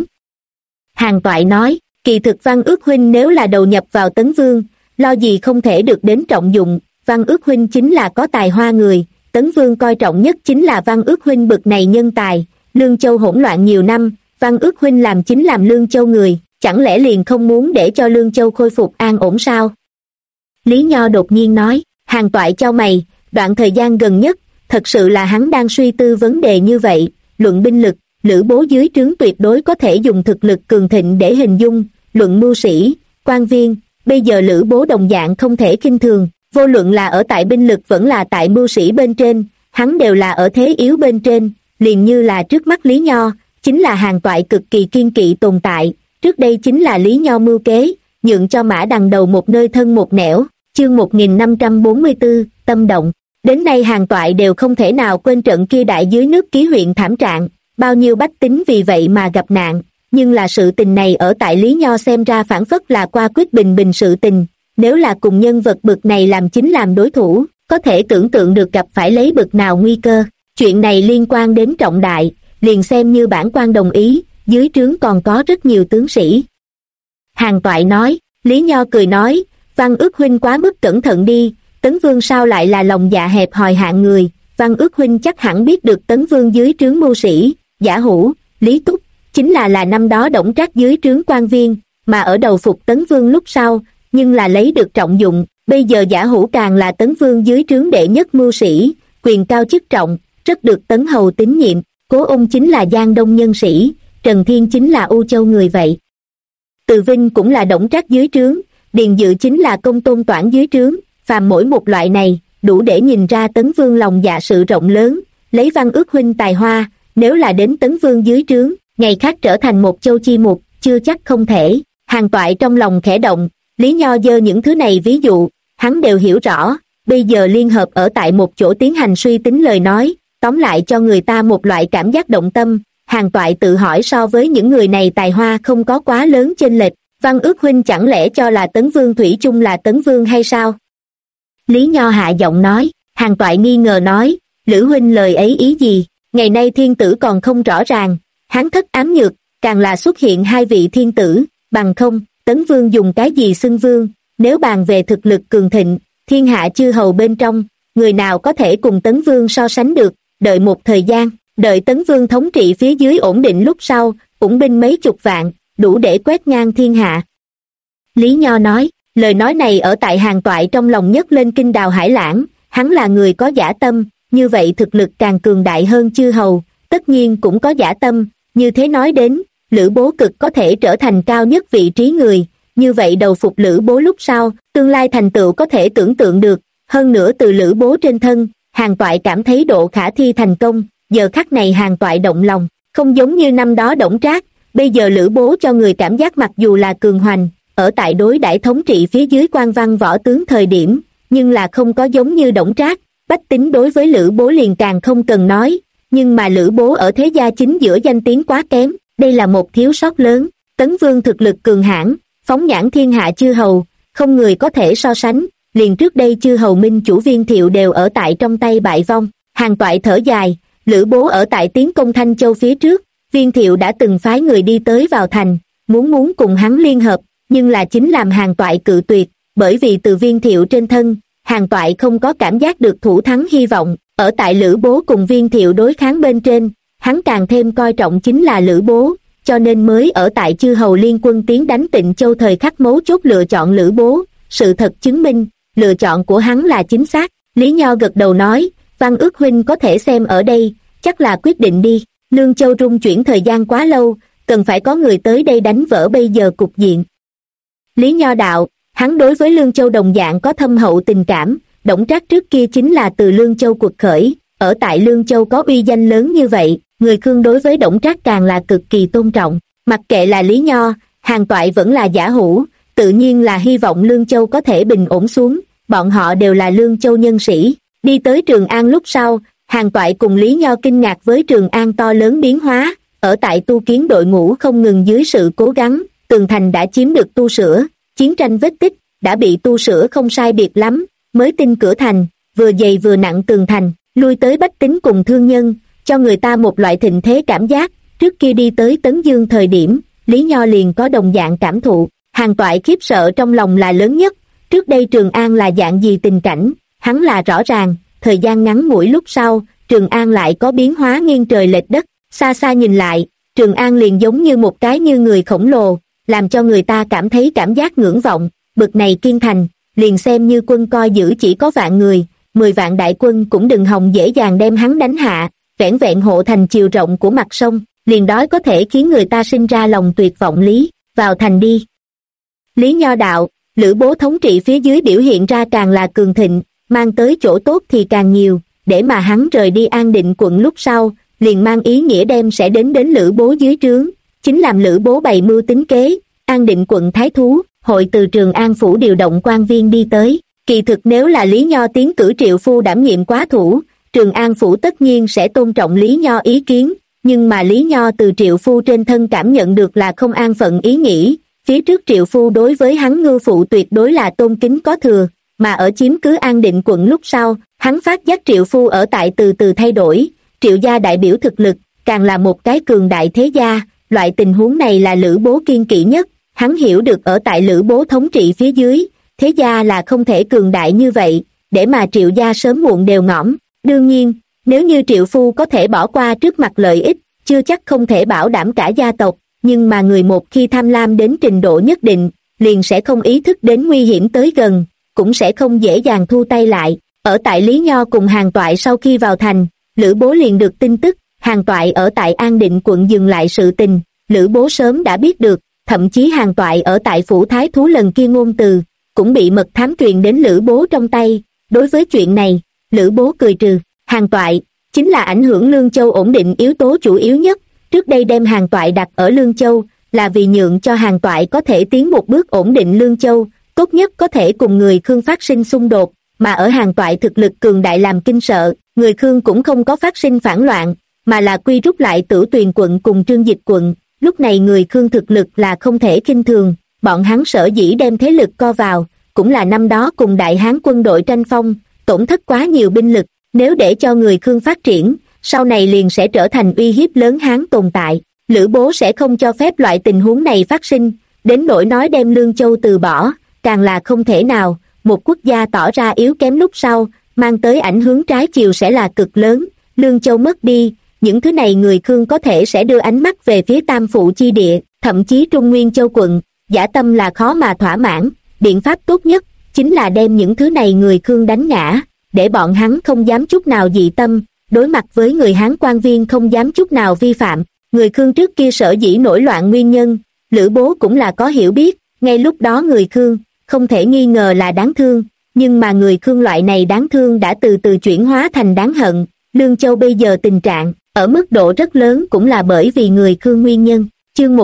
Hàn Toại nói, kỳ thực Văn Ước huynh nếu là đầu nhập vào Tấn Vương, lo gì không thể được đến trọng dụng. Văn Ước huynh chính là có tài hoa người, Tấn Vương coi trọng nhất chính là Văn Ước huynh bực này nhân tài. Lương Châu hỗn loạn nhiều năm, Văn Ước huynh làm chính làm Lương Châu người, chẳng lẽ liền không muốn để cho Lương Châu khôi phục an ổn sao? Lý Nho đột nhiên nói. Hàn Toại chau mày, đoạn thời gian gần nhất, thật sự là hắn đang suy tư vấn đề như vậy. Luận binh lực, Lữ Bố dưới trướng tuyệt đối có thể dùng thực lực cường thịnh để hình dung, luận mưu sĩ, quan viên, bây giờ Lữ Bố đồng dạng không thể khinh thường, vô luận là ở tại binh lực vẫn là tại mưu sĩ bên trên, hắn đều là ở thế yếu bên trên, liền như là trước mắt Lý Nho, chính là Hàn Toại cực kỳ kiên kỵ tồn tại, trước đây chính là Lý Nho mưu kế, nhượng cho Mã Đằng đầu một nơi thân một nẻo, chương 1544, tâm động. Đến nay Hàn Toại đều không thể nào quên trận kia đại dưới nước ký huyện thảm trạng, bao nhiêu bách tính vì vậy mà gặp nạn, nhưng là sự tình này ở tại Lý Nho xem ra phản phất là qua quyết bình bình sự tình, nếu là cùng nhân vật bực này làm chính làm đối thủ, có thể tưởng tượng được gặp phải lấy bực nào nguy cơ. Chuyện này liên quan đến trọng đại, liền xem như bản quan đồng ý, dưới trướng còn có rất nhiều tướng sĩ. Hàn Toại nói. Lý Nho cười nói, Văn Ước huynh quá mức cẩn thận đi, Tấn Vương sao lại là lòng dạ hẹp hòi hạng người, Văn Ước huynh chắc hẳn biết được Tấn Vương dưới trướng mưu sĩ, Giả Hủ, Lý Túc, chính là năm đó Đổng Trác dưới trướng quan viên, mà ở đầu phục Tấn Vương lúc sau, nhưng là lấy được trọng dụng, bây giờ Giả Hủ càng là Tấn Vương dưới trướng đệ nhất mưu sĩ, quyền cao chức trọng, rất được Tấn Hầu tín nhiệm, Cố Ung chính là Giang Đông nhân sĩ, Trần Thiên chính là U Châu người vậy. Từ Vinh cũng là Đổng Trác dưới trướng, Điền Dự chính là Công Tôn Toản dưới trướng, phàm mỗi một loại này, đủ để nhìn ra Tấn Vương lòng dạ sự rộng lớn, lấy Văn Ước huynh tài hoa, nếu là đến Tấn Vương dưới trướng, ngày khác trở thành một châu chi mục, chưa chắc không thể. Hàn Toại trong lòng khẽ động, Lý Nho giơ những thứ này ví dụ, hắn đều hiểu rõ, bây giờ liên hợp ở tại một chỗ tiến hành suy tính lời nói, tóm lại cho người ta một loại cảm giác động tâm. Hàn Toại tự hỏi so với những người này tài hoa không có quá lớn chênh lệch, Văn Ước huynh chẳng lẽ cho là Tấn Vương thủy chung là Tấn Vương hay sao? Lý Nho hạ giọng nói. Hàn Toại nghi ngờ nói, Lữ huynh lời ấy ý gì? Ngày nay thiên tử còn không rõ ràng, hắn thất ám nhược, càng là xuất hiện hai vị thiên tử, bằng không, Tấn Vương dùng cái gì xưng vương? Nếu bàn về thực lực cường thịnh, thiên hạ chư hầu bên trong, người nào có thể cùng Tấn Vương so sánh được? Đợi một thời gian, đợi Tấn Vương thống trị phía dưới ổn định lúc sau, ủng binh mấy chục vạn, đủ để quét ngang thiên hạ. Lý Nho nói, lời nói này ở tại Hàn Toại trong lòng nhấc lên kinh đào hải lãng, hắn là người có dã tâm, như vậy thực lực càng cường đại hơn chư hầu, tất nhiên cũng có dã tâm, như thế nói đến, Lữ Bố cực có thể trở thành cao nhất vị trí người, như vậy đầu phục Lữ Bố lúc sau, tương lai thành tựu có thể tưởng tượng được, hơn nữa từ Lữ Bố trên thân, Hàn Toại cảm thấy độ khả thi thành công, giờ khắc này Hàn Toại động lòng, không giống như năm đó Đổng Trác, bây giờ Lữ Bố cho người cảm giác mặc dù là cường hoành, ở tại đối đãi thống trị phía dưới quan văn võ tướng thời điểm, nhưng là không có giống như Đổng Trác, bách tính đối với Lữ Bố liền càng không cần nói, nhưng mà Lữ Bố ở thế gia chính giữa danh tiếng quá kém, đây là một thiếu sót lớn. Tấn Vương thực lực cường hãn, phóng nhãn thiên hạ chư hầu, không người có thể so sánh, liền trước đây chư hầu minh chủ Viên Thiệu đều ở tại trong tay bại vong. Hàn Toại thở dài, Lữ Bố ở tại tiến công Thanh Châu phía trước, Viên Thiệu đã từng phái người đi tới vào thành, muốn cùng hắn liên hợp, nhưng là chính làm Hàn Toại cự tuyệt, bởi vì từ Viên Thiệu trên thân, Hàn Toại không có cảm giác được thủ thắng hy vọng, ở tại Lữ Bố cùng Viên Thiệu đối kháng bên trên, hắn càng thêm coi trọng chính là Lữ Bố, cho nên mới ở tại chư hầu liên quân tiến đánh Tịnh Châu thời khắc mấu chốt lựa chọn Lữ Bố, sự thật chứng minh, lựa chọn của hắn là chính xác. Lý Nho gật đầu nói, Văn Ước huynh có thể xem ở đây, chắc là quyết định đi, Lương Châu rung chuyển thời gian quá lâu, cần phải có người tới đây đánh vỡ bây giờ cục diện. Lý Nho đạo, hắn đối với Lương Châu đồng dạng có thâm hậu tình cảm, Đổng Trác trước kia chính là từ Lương Châu cuộc khởi, ở tại Lương Châu có uy danh lớn như vậy, người Khương đối với Đổng Trác càng là cực kỳ tôn trọng, mặc kệ là Lý Nho, Hàn Toại vẫn là Giả Hủ, tự nhiên là hy vọng Lương Châu có thể bình ổn xuống, bọn họ đều là Lương Châu nhân sĩ. Đi tới Trường An lúc sau, Hàn Toại cùng Lý Nho kinh ngạc với Trường An to lớn biến hóa, ở tại tu kiến đội ngũ không ngừng dưới sự cố gắng, tường thành đã chiếm được tu sửa, chiến tranh vết tích đã bị tu sửa không sai biệt lắm, mới tinh cửa thành, vừa dày vừa nặng tường thành, lui tới bách tính cùng thương nhân, cho người ta một loại thịnh thế cảm giác. Trước kia đi tới Tấn Dương thời điểm, Lý Nho liền có đồng dạng cảm thụ. Hàn Toại khiếp sợ trong lòng là lớn nhất, trước đây Trường An là dạng gì tình cảnh, hắn là rõ ràng, thời gian ngắn ngủi lúc sau, Trường An lại có biến hóa nghiêng trời lệch đất, xa xa nhìn lại, Trường An liền giống như một cái như người khổng lồ, làm cho người ta cảm thấy cảm giác ngưỡng vọng, bực này kiên thành, liền xem như quân coi giữ chỉ có vạn người, 10 vạn đại quân cũng đừng hòng dễ dàng đem hắn đánh hạ, vẻn vẹn hộ thành chiều rộng của mặt sông, liền đói có thể khiến người ta sinh ra lòng tuyệt vọng. Vào thành đi. Lý Nho đạo, Lữ Bố thống trị phía dưới biểu hiện ra càng là cường thịnh, mang tới chỗ tốt thì càng nhiều, để mà hắn rời đi An Định quận lúc sau, liền mang ý nghĩa đem sẽ đến Lữ Bố dưới trướng, chính làm Lữ Bố bày mưu tính kế. An Định quận thái thú, hội từ Trường An phủ điều động quan viên đi tới. Kỳ thực nếu là Lý Nho tiến cử Triệu Phu đảm nhiệm quá thủ, Trường An phủ tất nhiên sẽ tôn trọng Lý Nho ý kiến, nhưng mà Lý Nho từ Triệu Phu trên thân cảm nhận được là không an phận ý nghĩ. Phía trước Triệu Phu đối với hắn Ngưu phụ tuyệt đối là tôn kính có thừa, mà ở chiếm cứ An Định quận lúc sau, hắn phát giác Triệu Phu ở tại từ từ thay đổi, Triệu gia đại biểu thực lực, càng là một cái cường đại thế gia, loại tình huống này là Lữ Bố kiên kỵ nhất, hắn hiểu được ở tại Lữ Bố thống trị phía dưới, thế gia là không thể cường đại như vậy, để mà Triệu gia sớm muộn đều ngõm. Đương nhiên, nếu như Triệu Phu có thể bỏ qua trước mặt lợi ích, chưa chắc không thể bảo đảm cả gia tộc, nhưng mà người một khi tham lam đến trình độ nhất định, liền sẽ không ý thức đến nguy hiểm tới gần, cũng sẽ không dễ dàng thu tay lại. Ở tại Lý Nho cùng Hàn Toại sau khi vào thành, Lữ Bố liền được tin tức, Hàn Toại ở tại An Định quận dừng lại sự tình, Lữ Bố sớm đã biết được, thậm chí Hàn Toại ở tại phủ thái thú lần kia ngôn từ, cũng bị mật thám truyền đến Lữ Bố trong tay. Đối với chuyện này, Lữ Bố cười trừ, Hàn Toại chính là ảnh hưởng Lương Châu ổn định yếu tố chủ yếu nhất, trước đây đem Hàn Toại đặt ở Lương Châu, là vì nhượng cho Hàn Toại có thể tiến một bước ổn định Lương Châu, tốt nhất có thể cùng người Khương phát sinh xung đột, mà ở Hàn Toại thực lực cường đại làm kinh sợ, người Khương cũng không có phát sinh phản loạn, mà là quy rút lại Tử Tuyền quận cùng Trương Dịch quận. Lúc này người Khương thực lực là không thể khinh thường, bọn hắn sở dĩ đem thế lực co vào, cũng là năm đó cùng Đại Hán quân đội tranh phong, tổn thất quá nhiều binh lực, nếu để cho người Khương phát triển, sau này liền sẽ trở thành uy hiếp lớn Hán tồn tại. Lữ Bố sẽ không cho phép loại tình huống này phát sinh, đến nỗi nói đem Lương Châu từ bỏ, càng là không thể nào, một quốc gia tỏ ra yếu kém lúc sau, mang tới ảnh hưởng trái chiều sẽ là cực lớn, Lương Châu mất đi, những thứ này người Khương có thể sẽ đưa ánh mắt về phía Tam Phụ chi địa, thậm chí Trung Nguyên Châu quận, dã tâm là khó mà thỏa mãn, biện pháp tốt nhất, chính là đem những thứ này người Khương đánh ngã, để bọn hắn không dám chút nào dị tâm, đối mặt với người Hán quan viên không dám chút nào vi phạm. Người Khương trước kia sở dĩ nổi loạn nguyên nhân, Lữ Bố cũng là có hiểu biết, ngay lúc đó người Khương, không thể nghi ngờ là đáng thương, nhưng mà người Khương loại này đáng thương đã từ từ chuyển hóa thành đáng hận. Lương Châu bây giờ tình trạng, ở mức độ rất lớn cũng là bởi vì người Khương nguyên nhân. Chương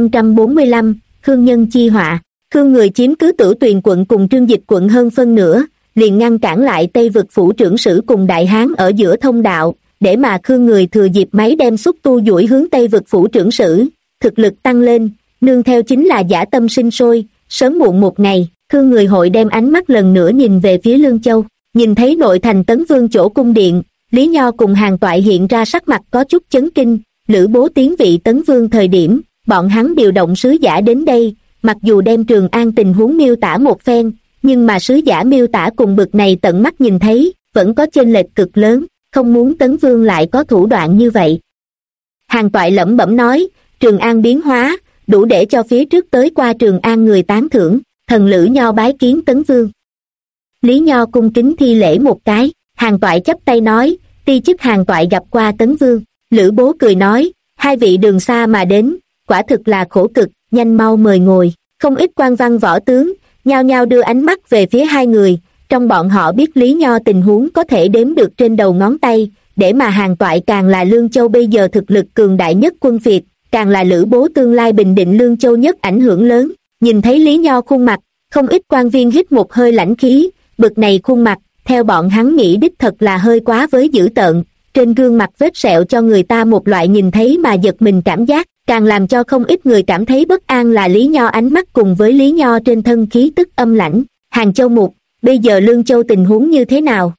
1545, Khương nhân chi họa. Khương người chiếm cứ Tử Tuyền quận cùng Trương Dịch quận hơn phân nửa, liền ngăn cản lại Tây vực phủ trưởng sử cùng Đại Hán ở giữa thông đạo, để mà Khương người thừa dịp máy đem xúc tu duỗi hướng Tây vực phủ trưởng sử, thực lực tăng lên, nương theo chính là dã tâm sinh sôi. Sớm muộn một ngày, Khương người hội đem ánh mắt lần nữa nhìn về phía Lương Châu, nhìn thấy nội thành Tấn Vương chỗ cung điện, Lý Nho cùng Hàn Toại hiện ra sắc mặt có chút chấn kinh. Lữ Bố tiến vị Tấn Vương thời điểm, bọn hắn điều động sứ giả đến đây, mặc dù đem Trường An tình huống miêu tả một phen, nhưng mà sứ giả miêu tả cùng bực này tận mắt nhìn thấy, vẫn có chênh lệch cực lớn, không muốn Tấn Vương lại có thủ đoạn như vậy. Hàn Toại lẩm bẩm nói, Trường An biến hóa, đủ để cho phía trước tới qua Trường An người tán thưởng, thần Lữ Nho bái kiến Tấn Vương. Lý Nho cung kính thi lễ một cái, Hàn Toại chắp tay nói, ti chức Hàn Toại gặp qua Tấn Vương. Lữ Bố cười nói, hai vị đường xa mà đến, quả thực là khổ cực, nhanh mau mời ngồi. Không ít quan văn võ tướng, nhao nhao đưa ánh mắt về phía hai người, trong bọn họ biết Lý Nho tình huống có thể đếm được trên đầu ngón tay, để mà Hàn Toại càng là Lương Châu bây giờ thực lực cường đại nhất quân Việt, càng là Lữ Bố tương lai bình định Lương Châu nhất ảnh hưởng lớn. Nhìn thấy Lý Nho khuôn mặt, không ít quan viên hít một hơi lãnh khí, bực này khuôn mặt, theo bọn hắn nghĩ đích thật là hơi quá với dữ tợn, trên gương mặt vết sẹo cho người ta một loại nhìn thấy mà giật mình cảm giác, càng làm cho không ít người cảm thấy bất an là Lý Nho ánh mắt cùng với Lý Nho trên thân khí tức âm lãnh. Hàng Châu Mục, bây giờ Lương Châu tình huống như thế nào?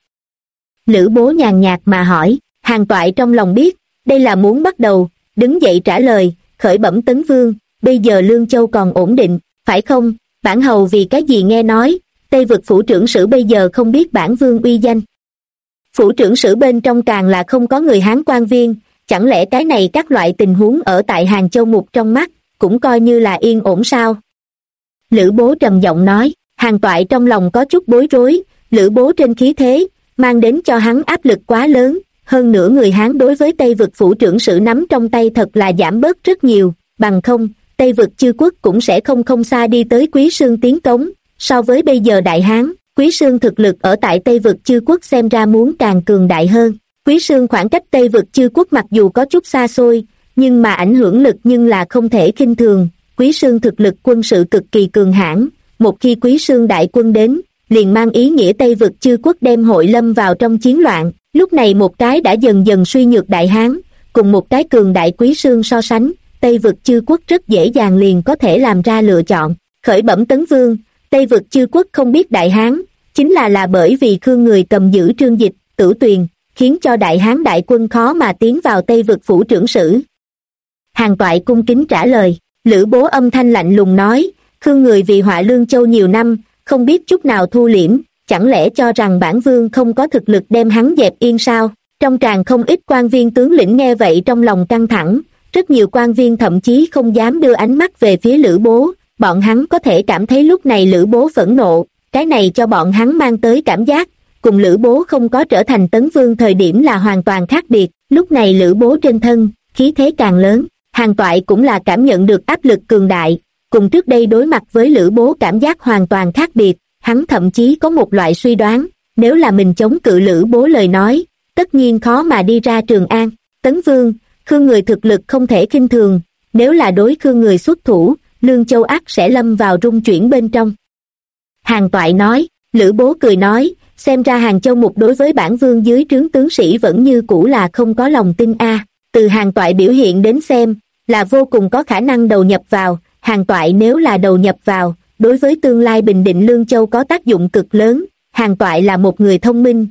Lữ Bố nhàn nhạt mà hỏi. Hàn Toại trong lòng biết, đây là muốn bắt đầu, đứng dậy trả lời, khởi bẩm Tấn Vương, bây giờ Lương Châu còn ổn định, phải không? Bản hầu vì cái gì nghe nói, Tây vực phủ trưởng sử bây giờ không biết bản vương uy danh. Phủ trưởng sử bên trong càng là không có người Hán quan viên, chẳng lẽ cái này các loại tình huống ở tại Hàng Châu Mục trong mắt, cũng coi như là yên ổn sao? Lữ Bố trầm giọng nói. Hàn Toại trong lòng có chút bối rối, Lữ Bố trên khí thế, mang đến cho hắn áp lực quá lớn, hơn nữa người Hán đối với Tây vực phủ trưởng sử nắm trong tay thật là giảm bớt rất nhiều, bằng không, Tây vực chư quốc cũng sẽ không xa đi tới Quý Sương tiến cống, so với bây giờ Đại Hán, Quý Sương thực lực ở tại Tây Vực Chư Quốc xem ra muốn càng cường đại hơn. Quý Sương khoảng cách Tây Vực Chư Quốc mặc dù có chút xa xôi, nhưng mà ảnh hưởng lực nhưng là không thể khinh thường. Quý Sương thực lực quân sự cực kỳ cường hãn, một khi Quý Sương đại quân đến, liền mang ý nghĩa Tây Vực Chư Quốc đem hội lâm vào trong chiến loạn. Lúc này một cái đã dần dần suy nhược Đại Hán, cùng một cái cường đại Quý Sương so sánh, Tây Vực Chư Quốc rất dễ dàng liền có thể làm ra lựa chọn. Khởi bẩm Tấn Vương, Tây Vực Chư Quốc không biết Đại Hán, chính là bởi vì Khương người cầm giữ Trương Dịch, Tử Tuyền, khiến cho Đại Hán đại quân khó mà tiến vào Tây Vực phủ trưởng sử. Hàn Toại cung kính trả lời. Lữ Bố âm thanh lạnh lùng nói, Khương người vì họa Lương Châu nhiều năm, không biết chút nào thu liễm, chẳng lẽ cho rằng bản vương không có thực lực đem hắn dẹp yên sao? Trong tràng không ít quan viên tướng lĩnh nghe vậy trong lòng căng thẳng, rất nhiều quan viên thậm chí không dám đưa ánh mắt về phía Lữ Bố, bọn hắn có thể cảm thấy lúc này Lữ Bố phẫn nộ, cái này cho bọn hắn mang tới cảm giác, cùng Lữ Bố không có trở thành Tấn Vương thời điểm là hoàn toàn khác biệt. Lúc này Lữ Bố trên thân, khí thế càng lớn, Hàn Toại cũng là cảm nhận được áp lực cường đại, cùng trước đây đối mặt với Lữ Bố cảm giác hoàn toàn khác biệt, hắn thậm chí có một loại suy đoán, nếu là mình chống cự Lữ Bố lời nói, tất nhiên khó mà đi ra Trường An. Tấn Vương, Khương người thực lực không thể khinh thường, nếu là đối Khương người xuất thủ, Lương Châu ắt sẽ lâm vào rung chuyển bên trong. Hàn Toại nói. Lữ Bố cười nói, xem ra Hàn Châu Mục đối với bản vương dưới trướng tướng sĩ vẫn như cũ là không có lòng tin a. Từ Hàn Toại biểu hiện đến xem, là vô cùng có khả năng đầu nhập vào. Hàn Toại nếu là đầu nhập vào, đối với tương lai bình định Lương Châu có tác dụng cực lớn. Hàn Toại là một người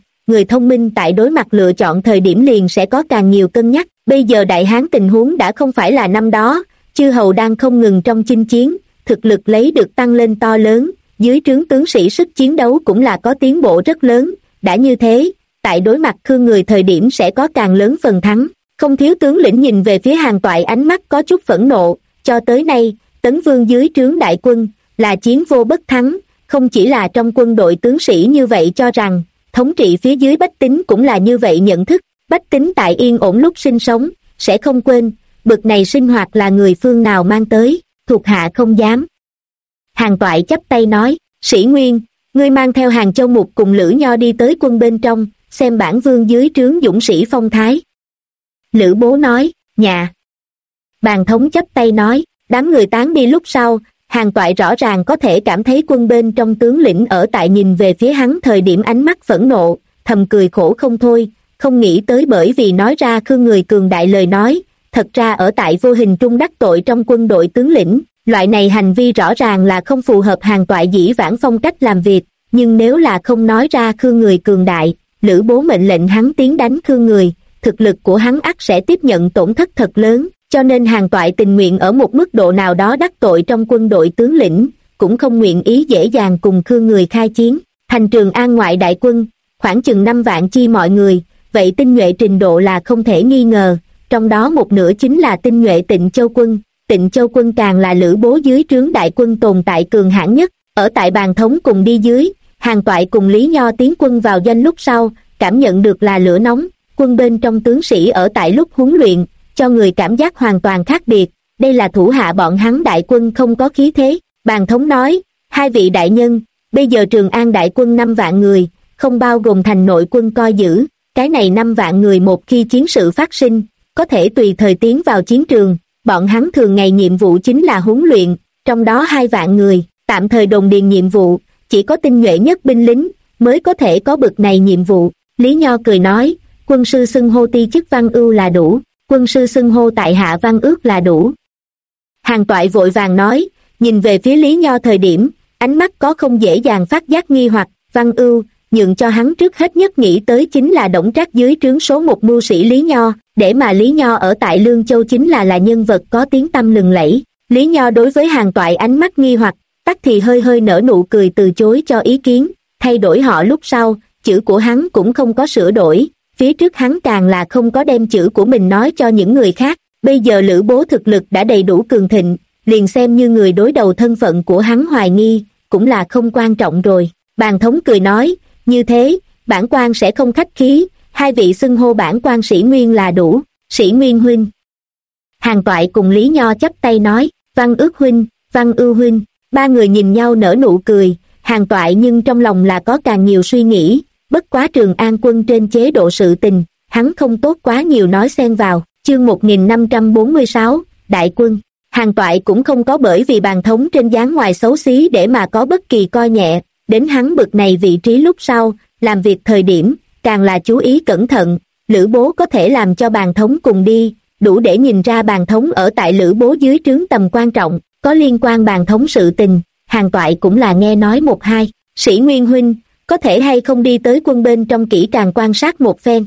thông minh tại đối mặt lựa chọn thời điểm liền sẽ có càng nhiều cân nhắc. Bây giờ Đại Hán tình huống đã không phải là năm đó, chư hầu đang không ngừng trong chinh chiến, thực lực lấy được tăng lên to lớn, dưới trướng tướng sĩ sức chiến đấu cũng là có tiến bộ rất lớn. Đã như thế, tại đối mặt Khương người thời điểm sẽ có càng lớn phần thắng. Không thiếu tướng lĩnh nhìn về phía Hàn Toại ánh mắt có chút phẫn nộ, cho tới nay, Tấn Vương dưới trướng đại quân, là chiến vô bất thắng, không chỉ là trong quân đội tướng sĩ như vậy cho rằng, thống trị phía dưới bách tính cũng là như vậy nhận thức, bách tính tại yên ổn lúc sinh sống, sẽ không quên, bực này sinh hoạt là người phương nào mang tới, thuộc hạ không dám. Hàn Toại chắp tay nói, Sĩ Nguyên, ngươi mang theo Hàn Châu Mục cùng Lữ Nho đi tới quân bên trong, xem bản vương dưới trướng dũng sĩ phong thái. Lữ Bố nói, nhà. Bàn thống chắp tay nói, đám người tán đi lúc sau, Hàn Toại rõ ràng có thể cảm thấy quân bên trong tướng lĩnh ở tại nhìn về phía hắn thời điểm ánh mắt phẫn nộ, thầm cười khổ không thôi, không nghĩ tới bởi vì nói ra Khương người cường đại lời nói, thật ra ở tại vô hình trung đắc tội trong quân đội tướng lĩnh, loại này hành vi rõ ràng là không phù hợp Hàn Toại dĩ vãng phong cách làm việc, nhưng nếu là không nói ra Khương người cường đại, Lữ Bố mệnh lệnh hắn tiến đánh Khương người, thực lực của hắn ắt sẽ tiếp nhận tổn thất thật lớn, cho nên Hàn Toại tình nguyện ở một mức độ nào đó đắc tội trong quân đội tướng lĩnh, cũng không nguyện ý dễ dàng cùng Khương người khai chiến. Thành Trường An ngoại đại quân, khoảng chừng 5 vạn chi mọi người, vậy tinh nhuệ trình độ là không thể nghi ngờ, trong đó một nửa chính là tinh nhuệ Tịnh Châu quân. Tịnh Châu quân càng là Lữ Bố dưới trướng đại quân tồn tại cường hãn nhất, ở tại Bàn thống cùng đi dưới, Hàn Toại cùng Lý Nho tiến quân vào doanh lúc sau, cảm nhận được là lửa nóng, quân bên trong tướng sĩ ở tại lúc huấn luyện, cho người cảm giác hoàn toàn khác biệt, đây là thủ hạ bọn hắn đại quân không có khí thế. Bàn thống nói, hai vị đại nhân, bây giờ Trường An đại quân 5 vạn người, không bao gồm thành nội quân coi giữ, cái này 5 vạn người một khi chiến sự phát sinh, có thể tùy thời tiến vào chiến trường, bọn hắn thường ngày nhiệm vụ chính là huấn luyện, trong đó 2 vạn người, tạm thời đồn điền nhiệm vụ, chỉ có tinh nhuệ nhất binh lính, mới có thể có bực này nhiệm vụ. Lý Nho cười nói, quân sư xưng hô ti chức Văn Ưu là đủ, quân sư xưng hô tại hạ Văn Ước là đủ. Hàn Toại vội vàng nói, nhìn về phía Lý Nho thời điểm, ánh mắt có không dễ dàng phát giác nghi hoặc. Văn Ưu, nhượng cho hắn trước hết nhất nghĩ tới chính là Đổng Trác dưới trướng số 1 mưu sĩ Lý Nho, để mà Lý Nho ở tại Lương Châu chính là nhân vật có tiếng tăm lừng lẫy. Lý Nho đối với Hàn Toại ánh mắt nghi hoặc, tắc thì hơi hơi nở nụ cười từ chối cho ý kiến, thay đổi họ lúc sau, chữ của hắn cũng không có sửa đổi, phía trước hắn càng là không có đem chữ của mình nói cho những người khác. Bây giờ Lữ Bố thực lực đã đầy đủ cường thịnh, liền xem như người đối đầu thân phận của hắn hoài nghi, cũng là không quan trọng rồi. Bàn thống cười nói, như thế, bản quan sẽ không khách khí, hai vị xưng hô bản quan Sĩ Nguyên là đủ. Sĩ Nguyên huynh. Hàn Toại cùng Lý Nho chắp tay nói, Văn Ước huynh, Văn Ưu huynh. Ba người nhìn nhau nở nụ cười, Hàn Toại nhưng trong lòng là có càng nhiều suy nghĩ, bất quá Trường An quân trên chế độ sự tình, hắn không tốt quá nhiều nói xen vào. Chương 1546, Đại quân. Hàn Toại cũng không có bởi vì bàn thống trên dáng ngoài xấu xí để mà có bất kỳ coi nhẹ, đến hắn bực này vị trí lúc sau, làm việc thời điểm, càng là chú ý cẩn thận. Lữ Bố có thể làm cho bàn thống cùng đi, đủ để nhìn ra bàn thống ở tại Lữ Bố dưới trướng tầm quan trọng, có liên quan bàn thống sự tình, Hàn Toại cũng là nghe nói một hai. Sĩ Nguyên huynh, có thể hay không đi tới quân bên trong kỹ càng quan sát một phen.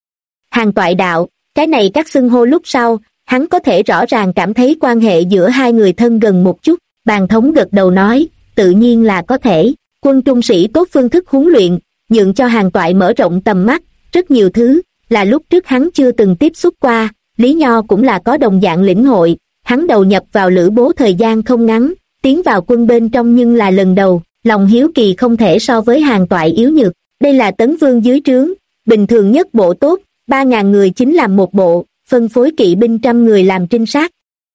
Hàn Toại đạo, cái này các xưng hô lúc sau, hắn có thể rõ ràng cảm thấy quan hệ giữa hai người thân gần một chút. Bàn thống gật đầu nói, tự nhiên là có thể. Quân trung sĩ tốt phương thức huấn luyện, nhượng cho Hàn Toại mở rộng tầm mắt, rất nhiều thứ là lúc trước hắn chưa từng tiếp xúc qua. Lý Nho cũng là có đồng dạng lĩnh hội, hắn đầu nhập vào Lữ Bố thời gian không ngắn, tiến vào quân bên trong nhưng là lần đầu, lòng hiếu kỳ không thể so với Hàn Toại yếu nhược. Đây là Tấn Vương dưới trướng, bình thường nhất bộ tốt, 3.000 người chính làm một bộ, phân phối kỵ binh 100 người làm trinh sát.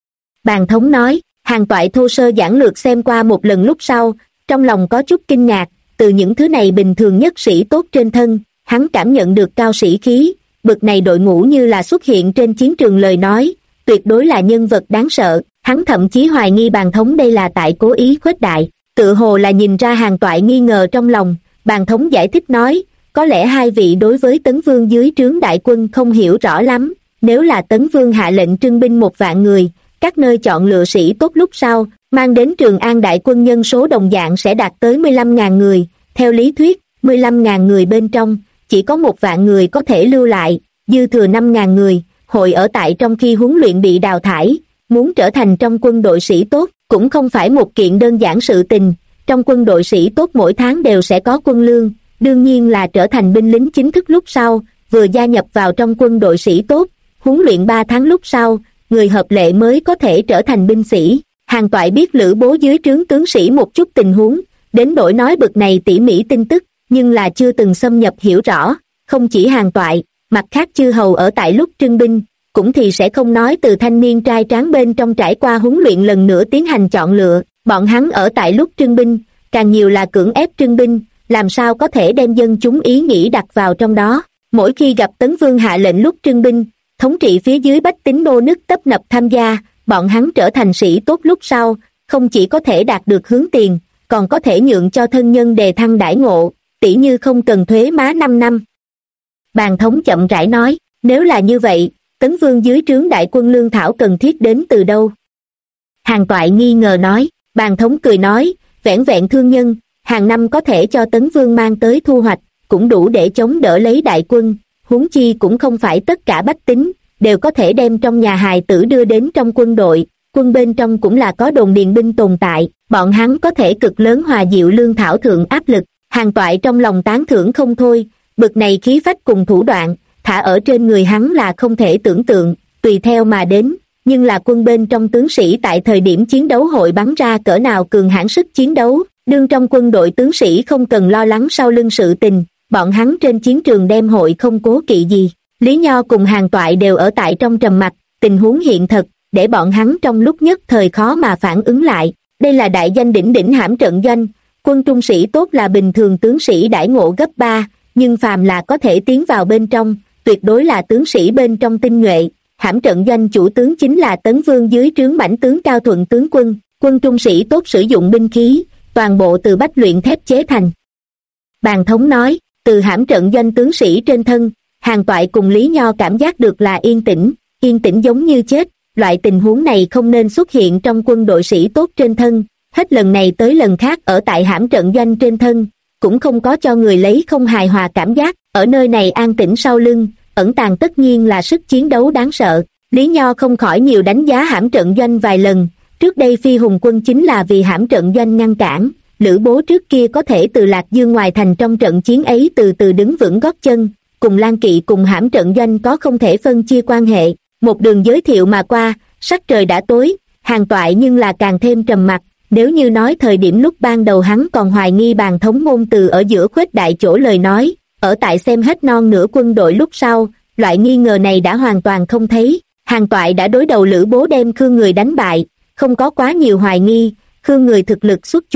Bàn thống nói, Hàn Toại thô sơ giản lược xem qua một lần lúc sau, trong lòng có chút kinh ngạc, từ những thứ này bình thường nhất sĩ tốt trên thân, hắn cảm nhận được cao sĩ khí, bực này đội ngũ như là xuất hiện trên chiến trường lời nói, tuyệt đối là nhân vật đáng sợ, hắn thậm chí hoài nghi bàn thống đây là tại cố ý khuếch đại, tự hồ là nhìn ra Hàn Toại nghi ngờ trong lòng, bàn thống giải thích nói, có lẽ hai vị đối với Tấn Vương dưới trướng đại quân không hiểu rõ lắm, nếu là Tấn Vương hạ lệnh trưng binh 1.000 người, các nơi chọn lựa sĩ tốt lúc sau, mang đến Trường An đại quân nhân số đồng dạng sẽ đạt tới 15.000 người, theo lý thuyết, 15.000 người bên trong, chỉ có 1.000 người có thể lưu lại, dư thừa 5.000 người, hội ở tại trong khi huấn luyện bị đào thải, muốn trở thành trong quân đội sĩ tốt, cũng không phải một kiện đơn giản sự tình, trong quân đội sĩ tốt mỗi tháng đều sẽ có quân lương, đương nhiên là trở thành binh lính chính thức lúc sau, vừa gia nhập vào trong quân đội sĩ tốt, huấn luyện 3 tháng lúc sau, người hợp lệ mới có thể trở thành binh sĩ. Hàn Toại biết Lữ Bố dưới trướng tướng sĩ một chút tình huống, đến đổi nói bực này tỉ mỉ tin tức, nhưng là chưa từng xâm nhập hiểu rõ, không chỉ Hàn Toại, mặt khác chư hầu ở tại lúc trưng binh, cũng thì sẽ không nói từ thanh niên trai tráng bên trong trải qua huấn luyện lần nữa tiến hành chọn lựa, bọn hắn ở tại lúc trưng binh, càng nhiều là cưỡng ép trưng binh, làm sao có thể đem dân chúng ý nghĩ đặt vào trong đó. Mỗi khi gặp Tấn Vương hạ lệnh lúc trưng binh, thống trị phía dưới bách tính nô nức tấp nập tham gia, bọn hắn trở thành sĩ tốt lúc sau, không chỉ có thể đạt được hướng tiền, còn có thể nhượng cho thân nhân đề thăng đãi ngộ, tỉ như không cần thuế má 5 năm. Bàn thống chậm rãi nói, nếu là như vậy, Tấn Vương dưới trướng đại quân lương thảo cần thiết đến từ đâu? Hàn Toại nghi ngờ nói, bàn thống cười nói, vẻn vẹn thương nhân, hàng năm có thể cho Tấn Vương mang tới thu hoạch, cũng đủ để chống đỡ lấy đại quân, huống chi cũng không phải tất cả bách tính, đều có thể đem trong nhà hài tử đưa đến trong quân đội, quân bên trong cũng là có đồn điền binh tồn tại, bọn hắn có thể cực lớn hòa dịu lương thảo thượng áp lực. Hàn Toại trong lòng tán thưởng không thôi, bực này khí phách cùng thủ đoạn, thả ở trên người hắn là không thể tưởng tượng, tùy theo mà đến, nhưng là quân bên trong tướng sĩ tại thời điểm chiến đấu hội bắn ra cỡ nào cường hãn sức chiến đấu, đương trong quân đội tướng sĩ không cần lo lắng sau lưng sự tình, bọn hắn trên chiến trường đem hội không cố kỵ gì. Lý Nho cùng Hàn Toại đều ở tại trong trầm mặc, tình huống hiện thật, để bọn hắn trong lúc nhất thời khó mà phản ứng lại. Đây là đại danh đỉnh đỉnh hãm trận doanh, quân trung sĩ tốt là bình thường tướng sĩ đãi ngộ gấp 3, nhưng phàm là có thể tiến vào bên trong, tuyệt đối là tướng sĩ bên trong tinh nhuệ. Hãm trận doanh chủ tướng chính là Tấn Vương dưới trướng mãnh tướng Cao Thuận tướng quân, quân trung sĩ tốt sử dụng binh khí, toàn bộ từ bách luyện thép chế thành. Bàn thống nói, từ hãm trận doanh tướng sĩ trên thân, Hàn Toại cùng Lý Nho cảm giác được là yên tĩnh giống như chết, loại tình huống này không nên xuất hiện trong quân đội sĩ tốt trên thân, hết lần này tới lần khác ở tại hãm trận doanh trên thân, cũng không có cho người lấy không hài hòa cảm giác, ở nơi này an tĩnh sau lưng, ẩn tàng tất nhiên là sức chiến đấu đáng sợ. Lý Nho không khỏi nhiều đánh giá hãm trận doanh vài lần, trước đây Phi Hùng quân chính là vì hãm trận doanh ngăn cản, Lữ Bố trước kia có thể từ Lạc Dương ngoài thành trong trận chiến ấy từ từ đứng vững gót chân, cùng Lan Kỵ cùng hãm trận doanh có không thể phân chia quan hệ. Một đường giới thiệu mà qua, sắc trời đã tối, Hàn Toại nhưng là càng thêm trầm mặc, nếu như nói thời điểm lúc ban đầu hắn còn hoài nghi bàn thống ngôn từ ở giữa khuếch đại chỗ lời nói, ở tại xem hết non nửa quân đội lúc sau, loại nghi ngờ này đã hoàn toàn không thấy. Hàn Toại đã đối đầu Lữ Bố đem Khương người đánh bại, không có quá nhiều hoài nghi, Khương người thực lực xuất chúng,